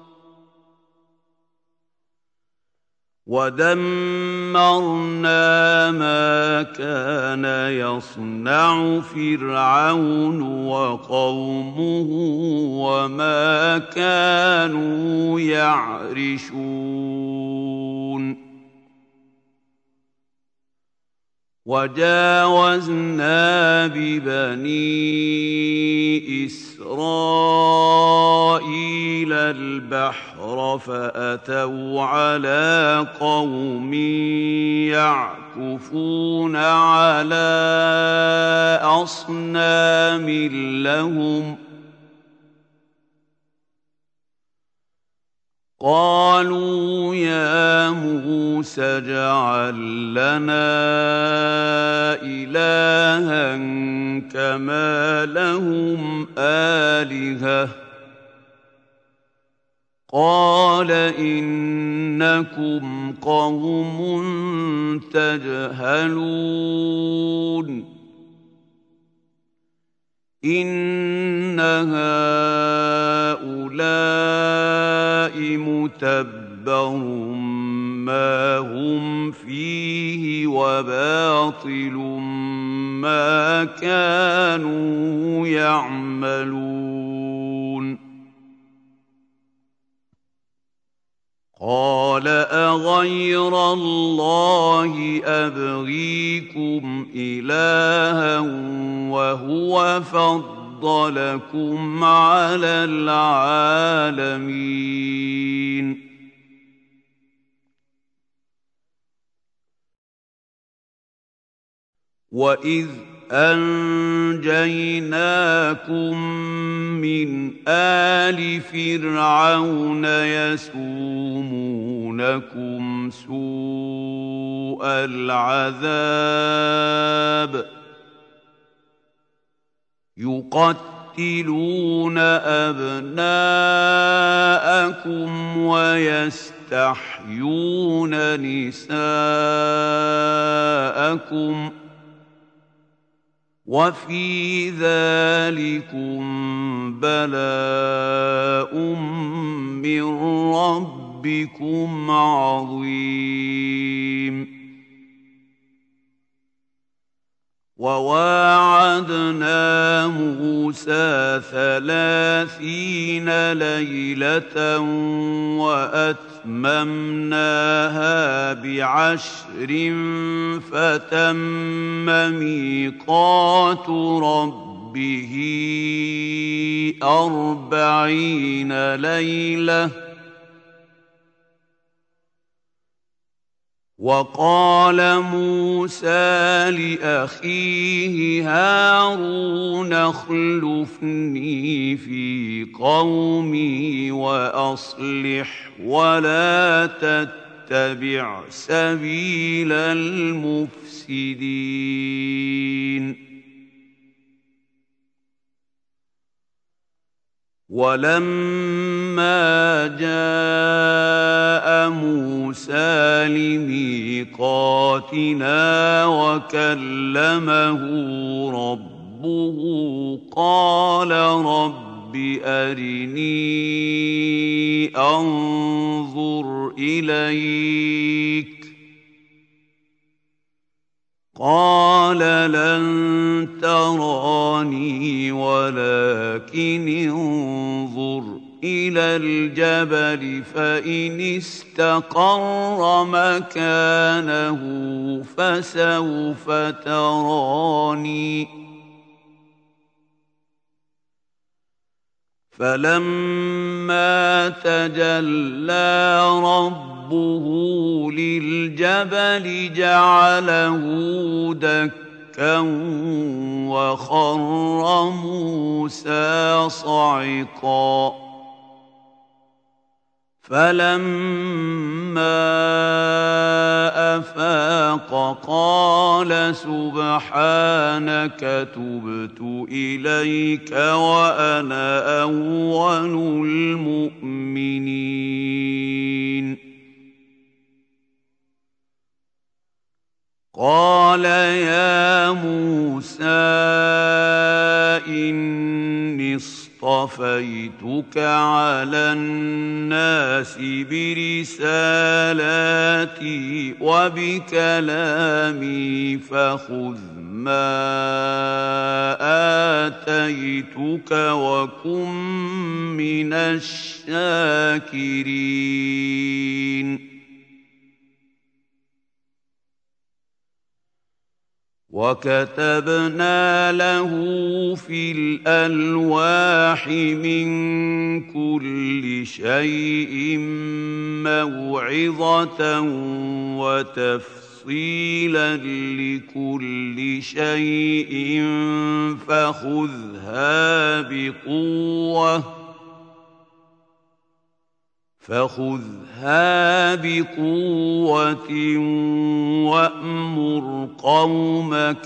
ودمرنا ما كان يصنع فرعون وقومه وما كانوا يعرشون. وجاوزنا ببني إسرائيل البحر فأتوا على قوم يعكفون على أصنام لهم، قالوا يا موسى اجعل لنا إلها كما لهم آلهة قال إنكم قوم تجهلون إن هؤلاء متبر ما هم فيه وباطل ما كانوا يعملون قال أغير الله أبغيكم إلها وهو فضلكم على العالمين وإذ أنجيناكم من آل فرعون يسومونكم سوء العذاب يقتلون أبناءكم ويستحيون نساءكم وفي ذلكم بلاء من ربكم عظيم وواعدنا موسى 30 ليلة وأتممناها ب10 فتم ميقات ربه 40 ليلة وقال موسى لأخيه هارون اخلفني في قومي وأصلح ولا تتبع سبيل المفسدين ولما جاء موسى لميقاتنا وكلمه ربه قال رب أرني أنظر إليك قال لن تراني ولكن انظر إلى الجبل فإن استقر مكانه فسوف تراني فلما تجلى ربه للجبل جعله دكا وخر موسى صعقا فلما أفاق قال سبحانك تبت إليك وأنا أول المؤمنين قال يا موسى إني اصطفيتك على الناس برسالاتي وبكلامي فخذ ما آتيتك وكن من الشاكرين وكتبنا له في الألواح من كل شيء موعظة وتفصيلا لكل شيء فخذها بقوة وأمر قومك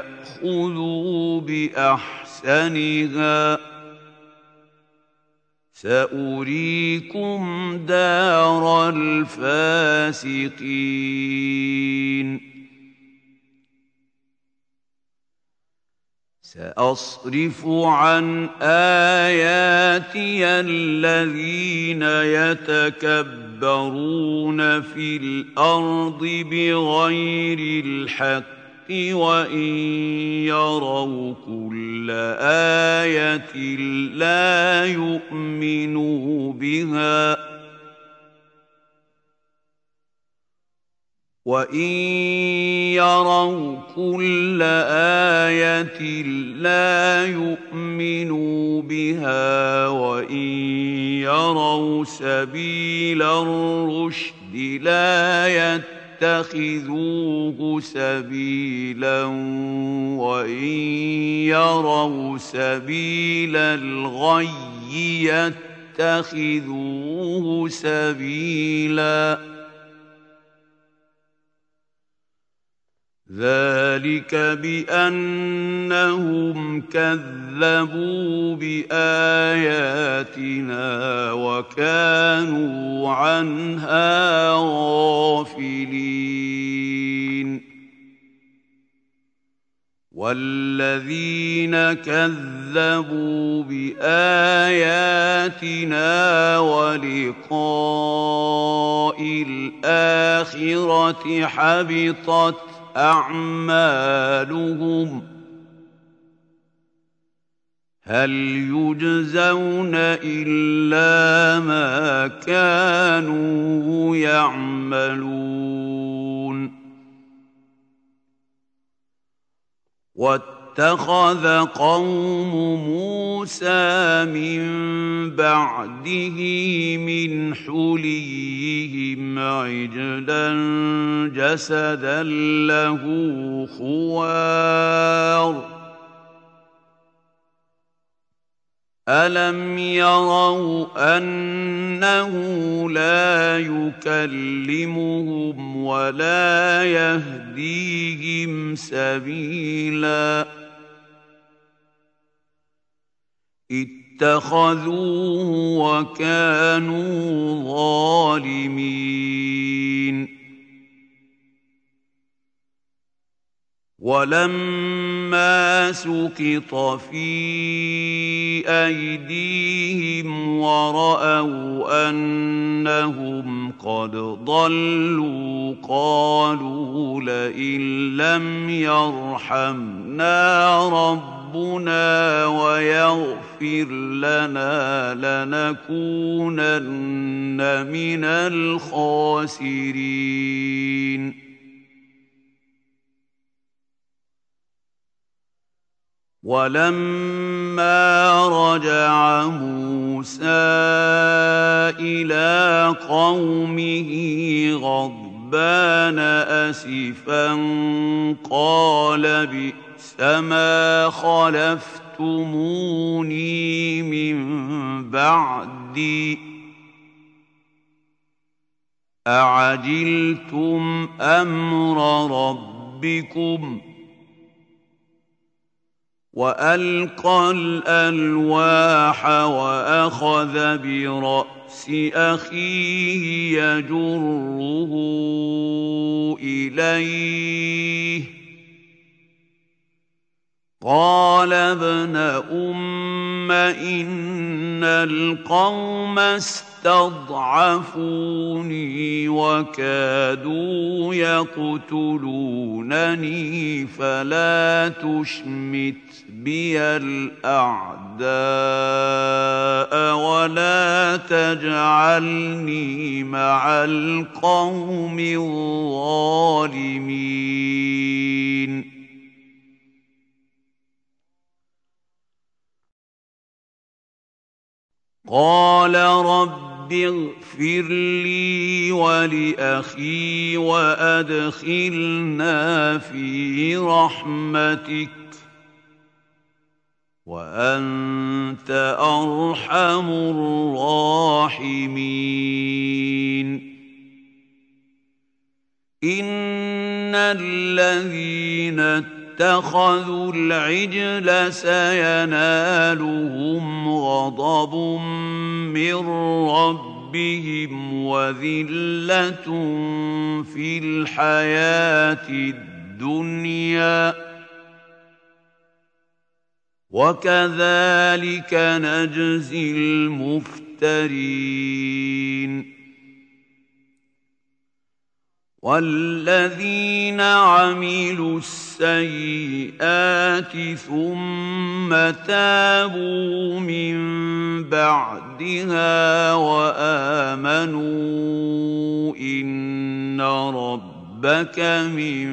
يأخذوا بأحسنها سأريكم دار الفاسقين سأصرف عن آياتي الذين يتكبرون في الأرض بغير الحق وإن يروا كل آية لا يؤمنوا بها وإن يروا كل آية لا يؤمنوا بها وإن يروا سبيل الرشد لا يتخذوه سبيلا وإن يروا سبيل الغي يتخذوه سبيلا ذلك بأنهم كذبوا بآياتنا وكانوا عنها غافلين والذين كذبوا بآياتنا ولقاء الآخرة حبطت أعمالهم هل يجزون إلا ما كانوا يعملون واتخذ قوم موسى من بعده من حليهم عجلا جسدا له خوار ألم يروا أنه لا يكلمهم ولا يهديهم سبيلا اتخذوه وكانوا ظالمين ولما سقط في أيديهم ورأوا أنهم قد ضلوا قالوا لئن لم يرحمنا ربنا ويغفر لنا لنكونن من الخاسرين ولما رجع موسى إلى قومه غضبان أسفا قال بئس ما خلفتموني من بعدي أعجلتم أمر ربكم وألقى الألواح وأخذ برأس أخيه يجره إليه قال ابن أم إن القوم استضعفوني وكادوا يقتلونني فلا تشمت بي الأعداء ولا تجعلني مع القوم الظالمين قال رب اغفر لي ولأخي وأدخلنا في رحمتك وأنت أرحم الراحمين إن الذين اتخذوا العجل سينالهم غضب من ربهم وذلة في الحياة الدنيا وكذلك نجزي المفترين والذين عملوا السيئات ثم تابوا من بعدها وآمنوا إن ربك من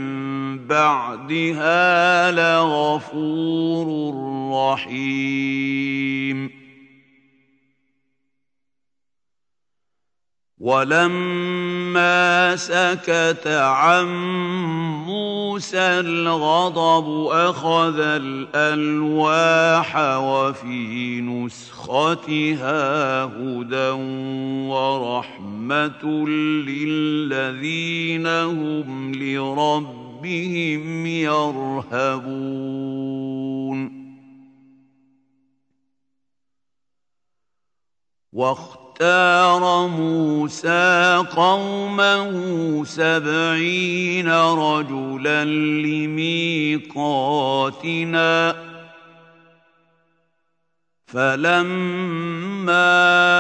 بعدها لغفور رحيم ولما سكت عن موسى الغضب أخذ الألواح وفي نسختها هدى ورحمة للذين هم لربهم يرهبون واختار موسى قومه 70 رجلا لميقاتنا فلما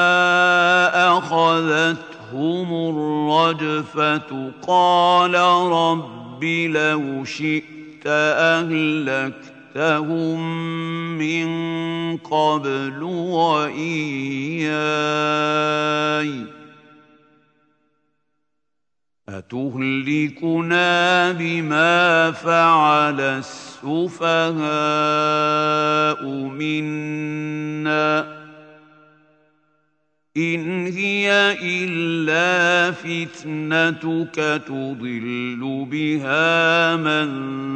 أخذتهم الرجفة قال رب لو شئت أهلكتهم من قبل وإياي أتهلكنا بما فعل السفهاء منا إن هي إلا فتنتك تضل بها من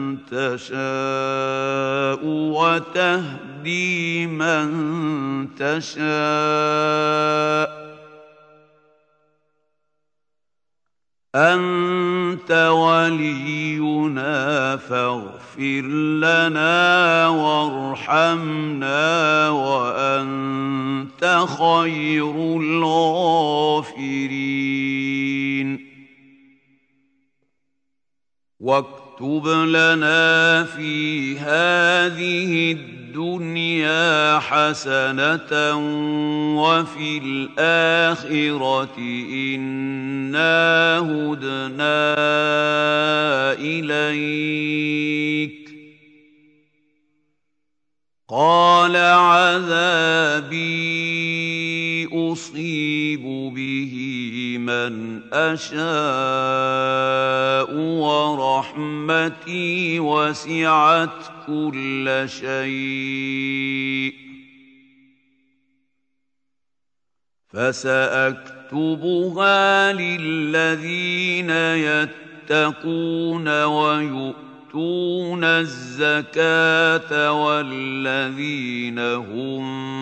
تشاء وتهدي من تشاء أنت ولينا فاغفر لنا وارحمنا وأنت خير الغافرين واكتب لنا في هذه الدنيا حسنة وفي الآخرة إنا هدنا إليك قال عذابي أصيب به من أشاء ورحمتي وسعت كل شيء فسأكتبها للذين يتقون ويؤتون الزكاة والذين هم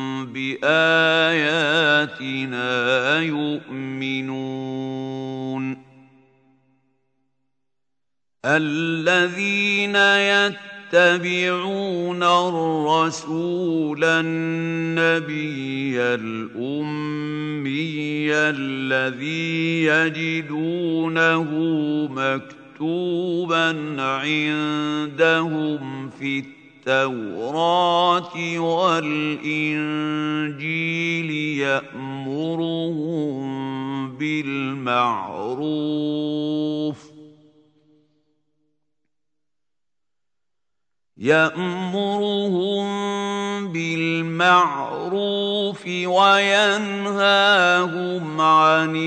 بآياتنا يؤمنون الذين يتبعون الرسول النبي الأمي الذي يجدونه مكتوبا عندهم في التوراة والإنجيل يأمرهم بالمعروف وينهاهم عن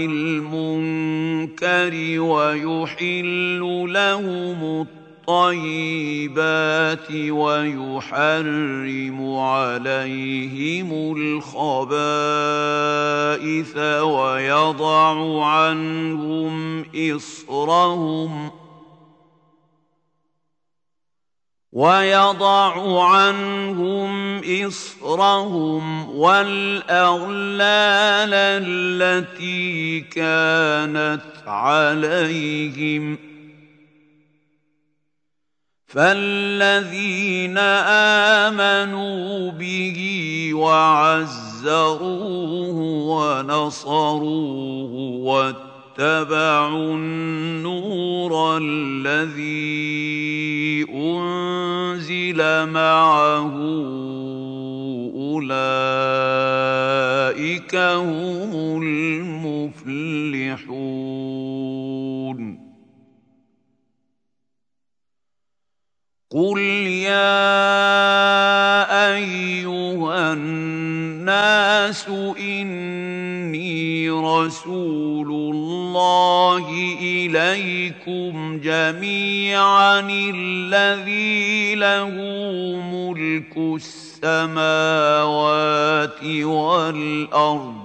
المنكر ويحل لهم الطيبات ويحرم عليهم الخبائث ويضع عنهم إصرهم والأغلال التي كانت عليهم فالذين آمنوا به وعزروه ونصروه واتبعوا النور الذي أنزل معه أولئك هم المفلحون. قل يا أيها الناس إني رسول الله إليكم جميعا الذي له ملك السماوات والأرض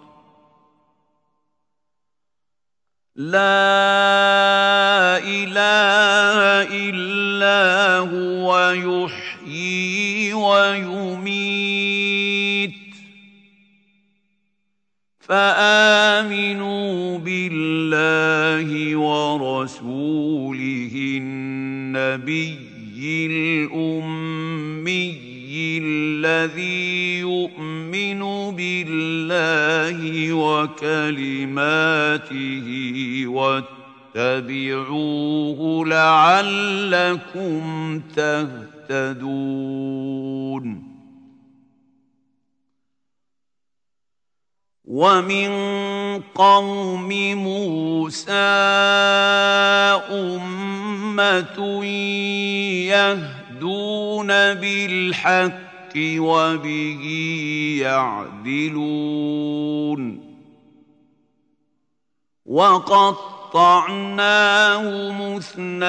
لا إله إلا هو يحيي ويميت فآمنوا بالله ورسوله النبي الأمي الذي يؤمن بالله وكلماته واتبعوه لعلكم تهتدون. ومن قوم موسى أمة يهدون بالحق وبه يعدلون. وقطعناهم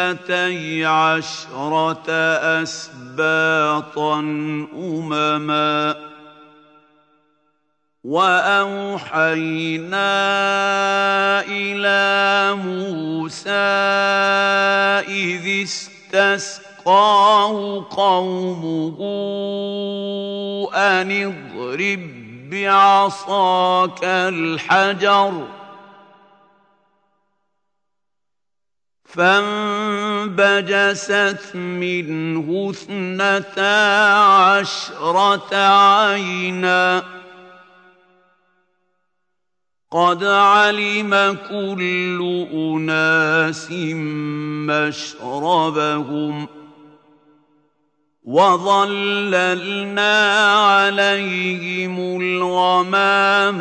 12 أسباطا أمما وأوحينا إلى موسى إذ استسقاه قومه أن اضرب بعصاك الحجر فانبجست منه 12 عينا قد علم كل أناس مشربهم وظللنا عليهم الغمام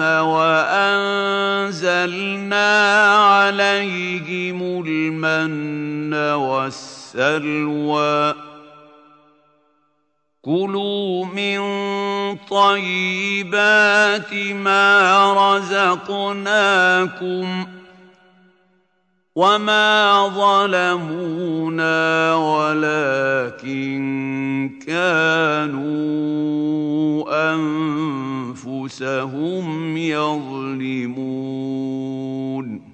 وأنزلنا عليهم المن والسلوى كلوا من طيبات ما رزقناكم وما ظلمونا ولكن كانوا أنفسهم يظلمون.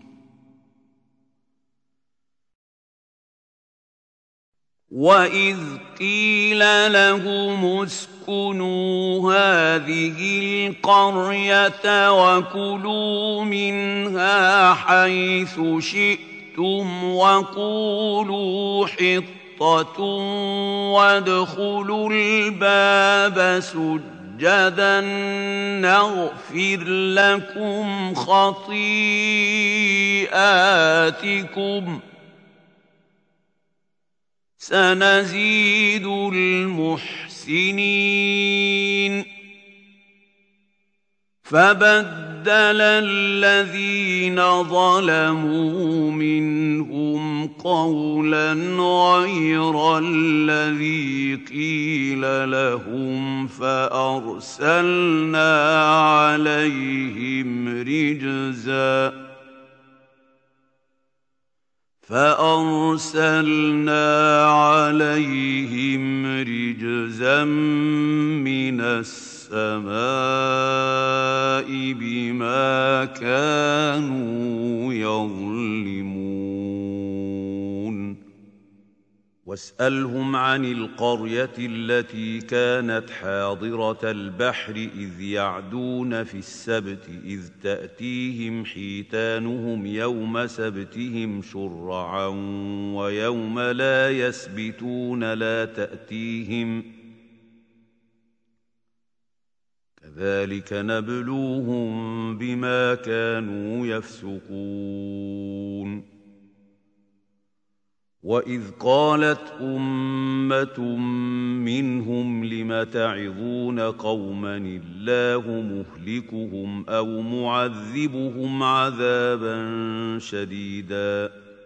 وإذ قيل لهم اسكنوا هذه القرية وكلوا منها حيث شئتم وقولوا حطة وادخلوا الباب سجدا نغفر لكم خطيئاتكم سنزيد المحسنين. فبدل الذين ظلموا منهم قولا غير الذي قيل لهم فأرسلنا عليهم رجزا من السماء بما كانوا يظلمون. واسألهم عن القرية التي كانت حاضرة البحر إذ يعدون في السبت إذ تأتيهم حيتانهم يوم سبتهم شرعا ويوم لا يسبتون لا تأتيهم كذلك نبلوهم بما كانوا يفسقون وإذ قالت أمة منهم لم تعظون قوما الله مهلكهم أو معذبهم عذابا شديدا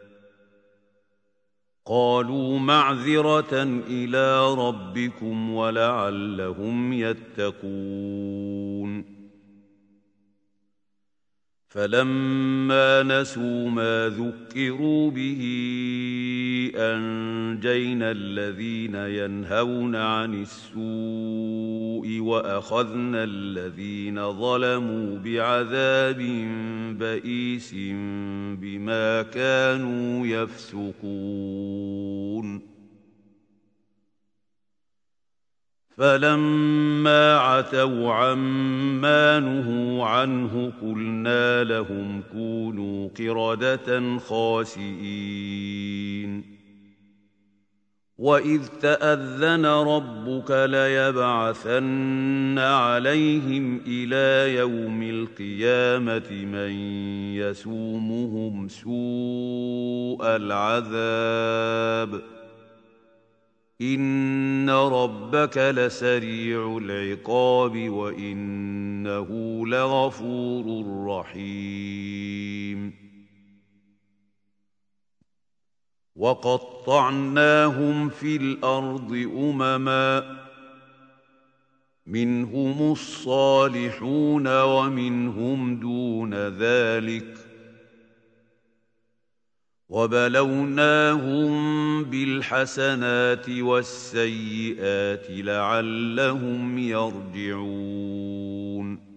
قالوا معذرة إلى ربكم ولعلهم يتقون فلما نسوا ما ذكروا به أنجينا الذين ينهون عن السوء وأخذنا الذين ظلموا بعذاب بئيس بما كانوا يفسقون فلما عتوا عما نهوا عنه قلنا لهم كونوا قردة خاسئين وإذ تأذن ربك ليبعثن عليهم إلى يوم القيامة من يسومهم سوء العذاب إن ربك لسريع العقاب وإنه لغفور رحيم وقطعناهم في الأرض أمما منهم الصالحون ومنهم دون ذلك وبلوناهم بالحسنات والسيئات لعلهم يرجعون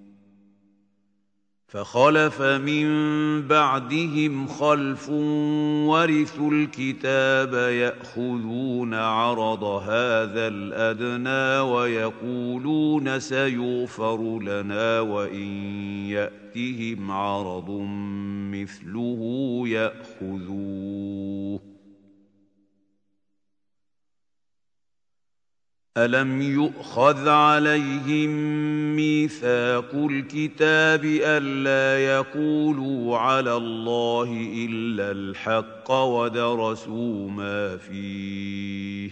فخلف من بعدهم خلف ورثوا الكتاب يأخذون عرض هذا الأدنى ويقولون سيغفر لنا وإن يأتهم عرض مثله يأخذوه ألم يؤخذ عليهم ميثاق الكتاب ألا يقولوا على الله إلا الحق ودرسوا ما فيه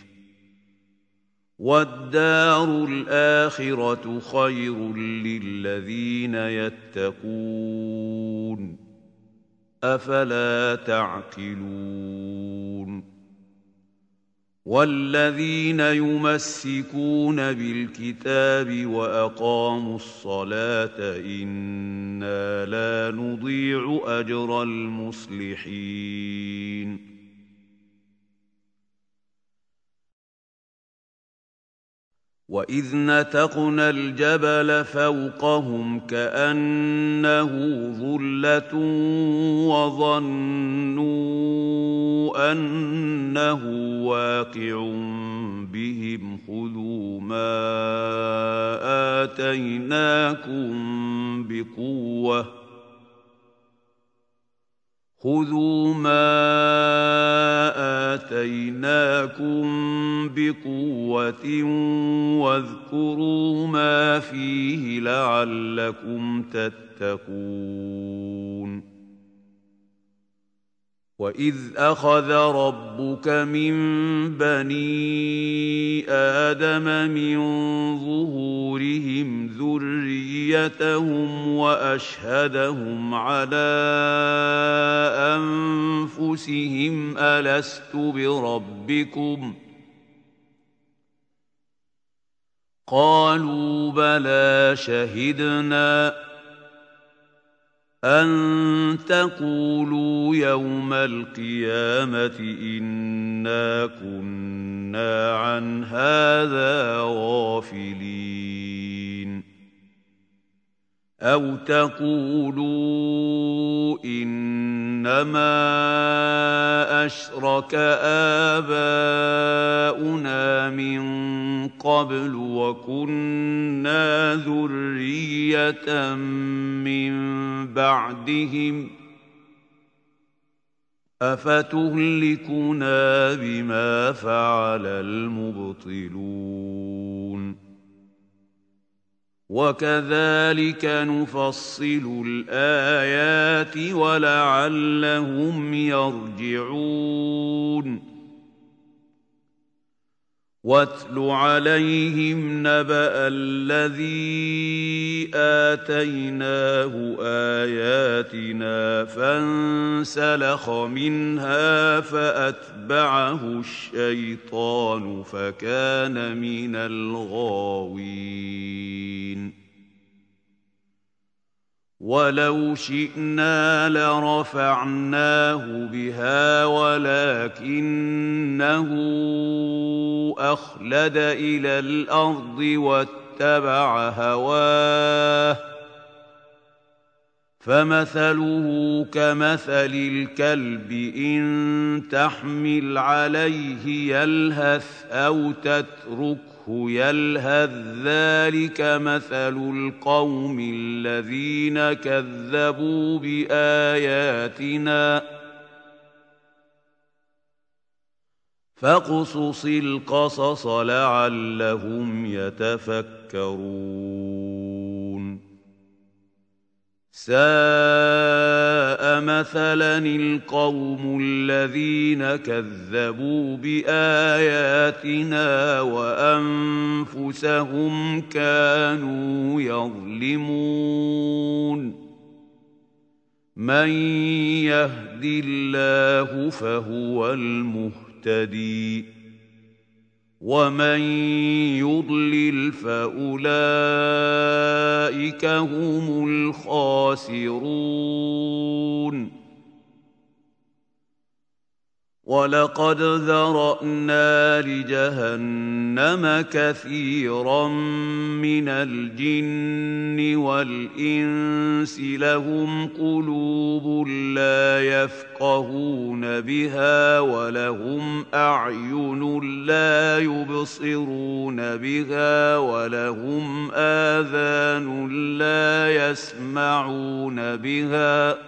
والدار الآخرة خير للذين يتقون أفلا تعقلون والذين يمسكون بالكتاب وأقاموا الصلاة إنا لا نضيع أجر المصلحين وإذ نتقنا الجبل فوقهم كأنه ظلة وظنوا أنه واقع بهم خذوا ما آتيناكم بقوة واذكروا ما فيه لعلكم تتقون وإذ أخذ ربك من بني آدم من ظهورهم ذريتهم وأشهدهم على أنفسهم ألست بربكم قالوا بلى شهدنا أن تقولوا يوم القيامة إنا كنا عن هذا غافلين أَوْ تَقُولُوا إِنَّمَا أَشْرَكَ آبَاؤُنَا مِن قَبْلُ وَكُنَّا ذُرِّيَّةً مِّن بَعْدِهِمْ ۖ أَفَتُهْلِكُنَا بِمَا فَعَلَ الْمُبْطِلُونَ وَكَذَلِكَ نُفَصِّلُ الْآيَاتِ وَلَعَلَّهُمْ يَرْجِعُونَ وَاتْلُ عَلَيْهِمْ نَبَأَ الَّذِي آتَيْنَاهُ آيَاتِنَا فَانسَلَخَ مِنْهَا فَأَتْبَعَهُ الشَّيْطَانُ فَكَانَ مِنَ الْغَاوِينَ وَلَوْ شِئْنَا لَرَفَعْنَاهُ بِهَا وَلَكِنَّهُ أَخْلَدَ إِلَى الْأَرْضِ وَاتَّبَعَ هَوَاهُ فَمَثَلُهُ كَمَثَلِ الْكَلْبِ إِن تَحْمِلْ عَلَيْهِ يَلْهَثْ أَوْ تَتْرُكْهُ يَلْهَثْ ذَلِكَ مَثَلُ الْقَوْمِ الَّذِينَ كَذَّبُوا بِآيَاتِنَا فَاقْصُصِ الْقَصَصَ لَعَلَّهُمْ يَتَفَكَّرُونَ سَاءَ مَثَلًا الْقَوْمُ الَّذِينَ كَذَّبُوا بِآيَاتِنَا وَأَنفُسَهُمْ كَانُوا يَظْلِمُونَ مَن يَهْدِ اللَّهُ فَهُوَ الْمُهْتَدِي وَمَن يُضْلِلْ فَأُولَٰئِكَ هُمُ الْخَاسِرُونَ وَلَقَدْ ذَرَأْنَا لِجَهَنَّمَ كَثِيرًا مِّنَ الْجِنِّ وَالْإِنسِ لَهُمْ قُلُوبٌ لَّا يَفْقَهُونَ بِهَا وَلَهُمْ أَعْيُنٌ لَّا يُبْصِرُونَ بِهَا وَلَهُمْ آذَانٌ لَّا يَسْمَعُونَ بِهَا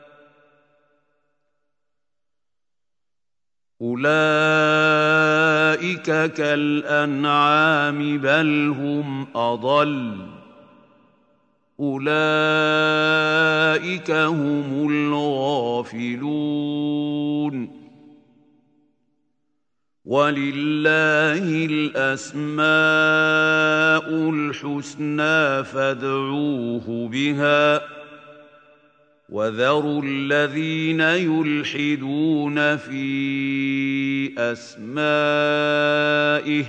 أُولَٰئِكَ كَالْأَنْعَامِ بَلْ هُمْ أَضَلُّ أُولَٰئِكَ هُمُ الْغَافِلُونَ وَلِلَّهِ الْأَسْمَاءُ الْحُسْنَىٰ فَادْعُوهُ بِهَا وَذَرُوا الَّذِينَ يُلْحِدُونَ فِي أَسْمَائِهِ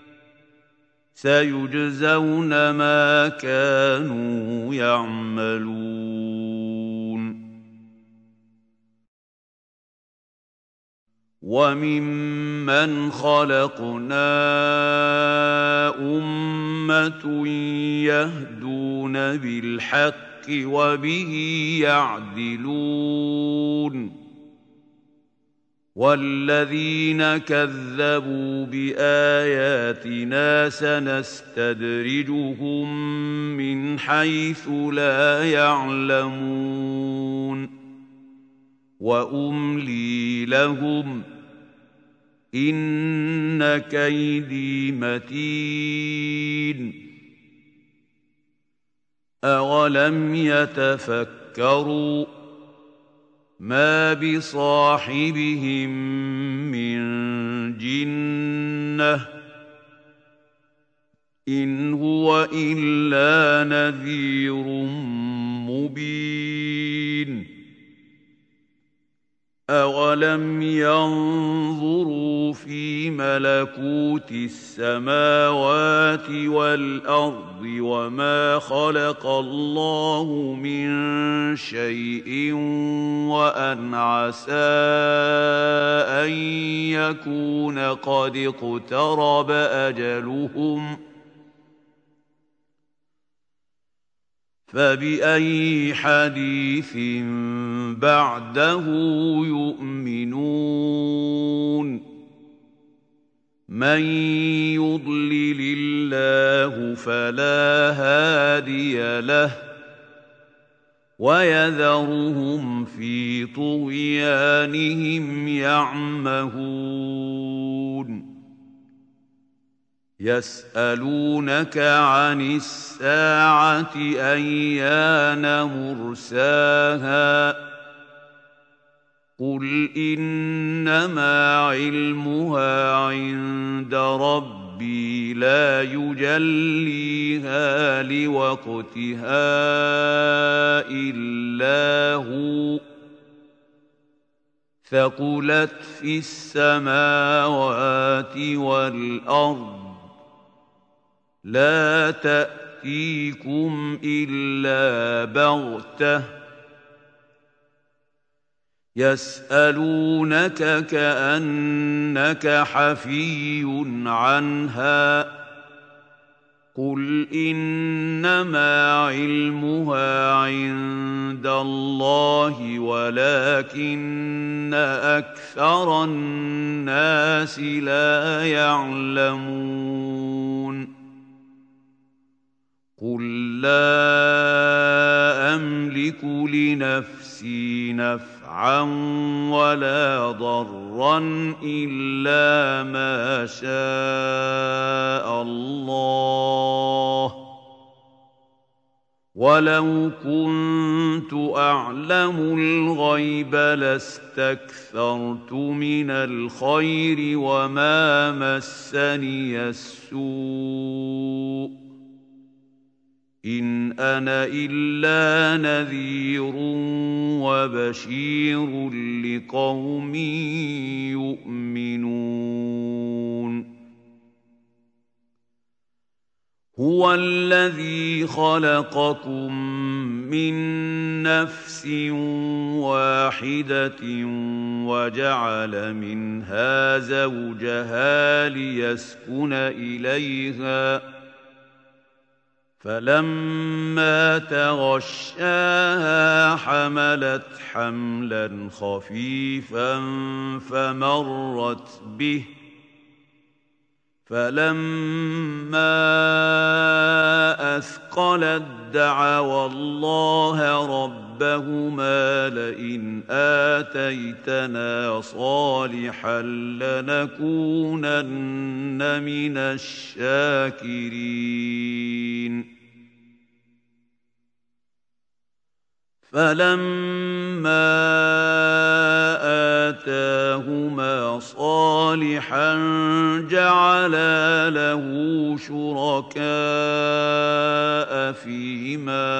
سَيُجْزَوْنَ مَا كَانُوا يَعْمَلُونَ وَمِمَّنْ خَلَقْنَا أُمَّةٌ يَهْدُونَ بِالْحَقِّ وَبِهِ يَعْدِلُونَ وَالَّذِينَ كَذَّبُوا بِآيَاتِنَا سَنَسْتَدْرِجُهُم مِّنْ حَيْثُ لَا يَعْلَمُونَ وَأُمْلِي لَهُمْ إِنَّ كَيْدِي مَتِينٌ أَوَلَمْ يَتَفَكَّرُوا مَا بِصَاحِبِهِم مِّن جِنَّةٍ إِنْ هُوَ إِلَّا نَذِيرٌ مُّبِينٌ أَوَلَمْ يَنظُرُوا فِي مَلَكُوتِ السَّمَاوَاتِ وَالْأَرْضِ وَمَا خَلَقَ اللَّهُ مِن شَيْءٍ وَأَنْ عَسَىٰ أَن يَكُونَ قَدِ اقْتَرَبَ أَجَلُهُمْ فبأي حديث بعده يؤمنون من يضلل الله فلا هادي له ويذرهم في طغيانهم يعمهون يسألونك عن الساعة أيان مرساها قل إنما علمها عند ربي لا يجليها لوقتها إلا هو ثقلت في السماوات والأرض لا تأتيكم إلا بغتة يسألونك كأنك حفي عنها قل إنما علمها عند الله ولكن أكثر الناس لا يعلمون قل لا أملك لنفسي نفعا ولا ضرا إلا ما شاء الله ولو كنت أعلم الغيب لاستكثرت من الخير وما مسني السوء إن أنا إلا نذير وبشير لقوم يؤمنون هو الذي خلقكم من نفس واحدة وجعل منها زوجها ليسكن إليها فلما تغشاها حملت حملا خفيفا فمرت به فلما أثقلت دعوا الله ربهما لئن آتيتنا صالحا لنكونن من الشاكرين فلما آتاهما صالحا جعلا له شركاء فيما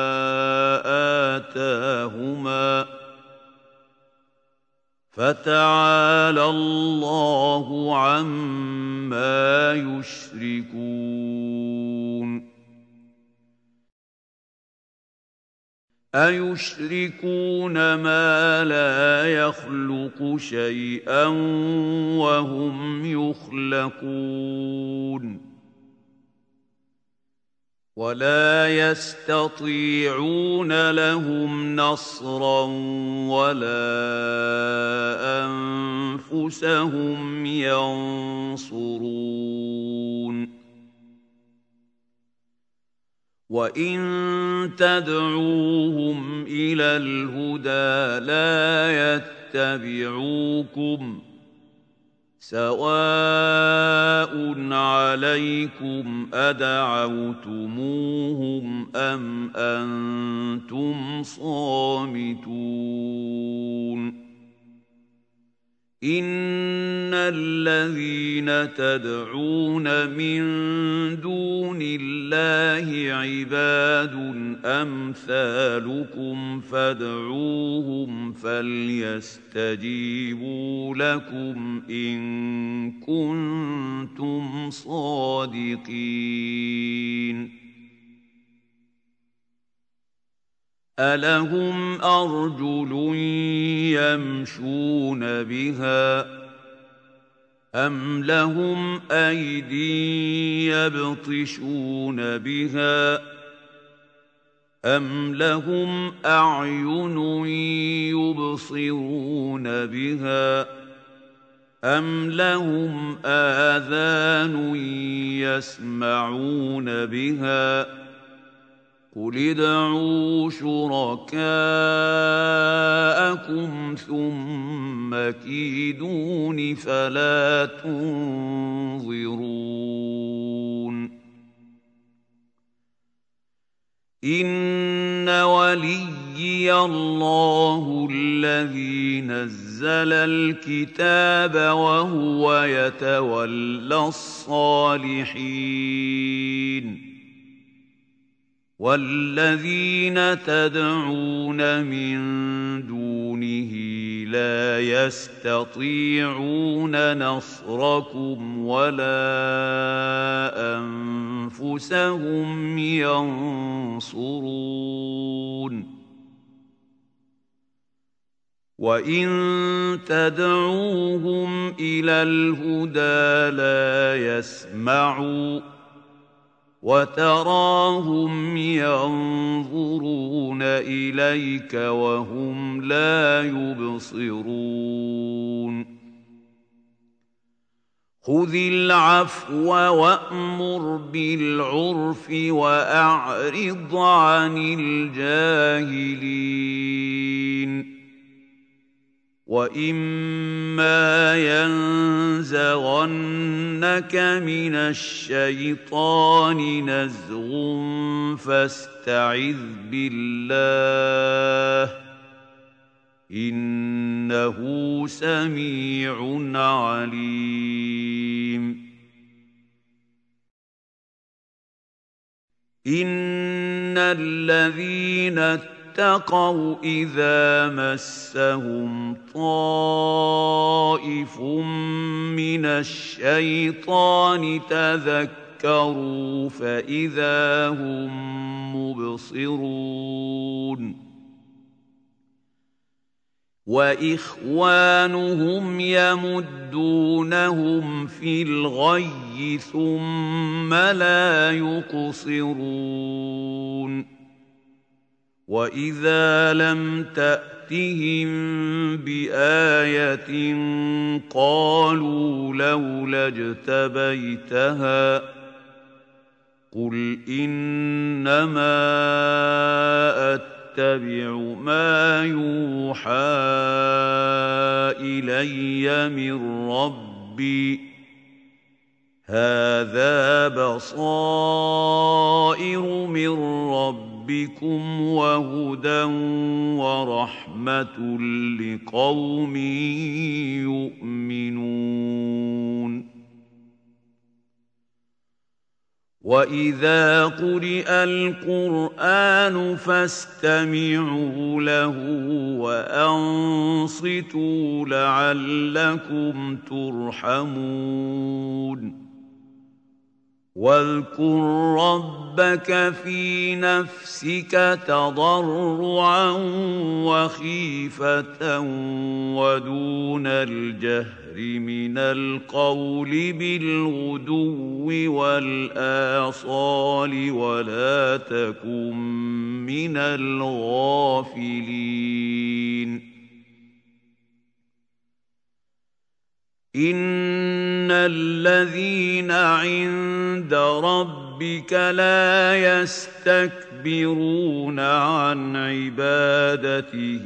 آتاهما فتعالى الله عما يشركون أيشركون ما لا يخلق شيئا وهم يخلقون ولا يستطيعون لهم نصرا ولا أنفسهم ينصرون وإن تدعوهم إلى الهدى لا يتبعوكم سواء عليكم أدعوتموهم أم أنتم صامتون إن الذين تدعون من دون الله عباد أمثالكم فادعوهم فليستجيبوا لكم إن كنتم صادقين ألهم أرجل يمشون بها أم لهم أيدي يبطشون بها أَمْ لَهُمْ أَعْيُنٌ يُبْصِرُونَ بِهَا أَمْ لَهُمْ آذَانٌ يَسْمَعُونَ بِهَا قُلِ ادْعُوا شُرَكَاءَكُمْ ثُمَّ كِيدُونِ فَلَا تُنظِرُونِ إِنَّ وَلِيِّيَ اللَّهُ الَّذِي نَزَّلَ الْكِتَابَ وَهُوَ يَتَوَلَّى الصَّالِحِينَ وَالَّذِينَ تَدْعُونَ مِن دُونِهِ لَا يَسْتَطِيعُونَ نَصْرَكُمْ وَلَا أَنفُسَهُمْ يَنصُرُونَ وَإِن تَدْعُوهُمْ إِلَى الْهُدَىٰ لَا يَسْمَعُوا وَتَرَاهُمْ يَنظُرُونَ إِلَيْكَ وَهُمْ لَا يُبْصِرُونَ خُذِ الْعَفْوَ وَأْمُرْ بِالْعُرْفِ وَأَعْرِضْ عَنِ الْجَاهِلِينَ وَإِمَّا يَنزَغَنَّكَ مِنَ الشَّيْطَانِ نَزْغٌ فَاسْتَعِذْ بِاللَّهِ إِنَّهُ سَمِيعٌ عَلِيمٌ إِنَّ الَّذِينَ اتَّقَوْا إِذَا مَسَّهُمْ طَائِفٌ مِّنَ الشَّيْطَانِ تَذَكَّرُوا فَإِذَا هُم مُّبْصِرُونَ وَإِخْوَانُهُمْ يَمُدُّونَهُمْ فِي الْغَيِّ ثُمَّ لَا يُقْصِرُونَ وَإِذَا لَمْ تَأْتِهِم بِآيَةٍ قَالُوا لَوْلَا اجْتَبَيْتَهَا قُلْ إِنَّمَا أَتَّبِعُ مَا يُوحَىٰ إِلَيَّ مِن رَّبِّي هَٰذَا بَصَائِرُ مِن رَّبِّكُمْ وَهُدًى وَرَحْمَةٌ لِّقَوْمٍ يُؤْمِنُونَ وَإِذَا قُرِئَ الْقُرْآنُ فَاسْتَمِعُوا لَهُ وَأَنصِتُوا لَعَلَّكُمْ تُرْحَمُونَ وَاذْكُر رَّبَّكَ فِي نَفْسِكَ تَضَرُّعًا وَخِيفَةً وَدُونَ الْجَهْرِ مِنَ الْقَوْلِ بِالْغُدُوِّ وَالْآصَالِ وَلَا تَكُن مِّنَ الْغَافِلِينَ إِنَّ الَّذِينَ عِندَ رَبِّكَ لَا يَسْتَكْبِرُونَ عَنْ عِبَادَتِهِ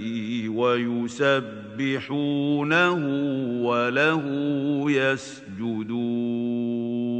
وَيُسَبِّحُونَهُ وَلَهُ يَسْجُدُونَ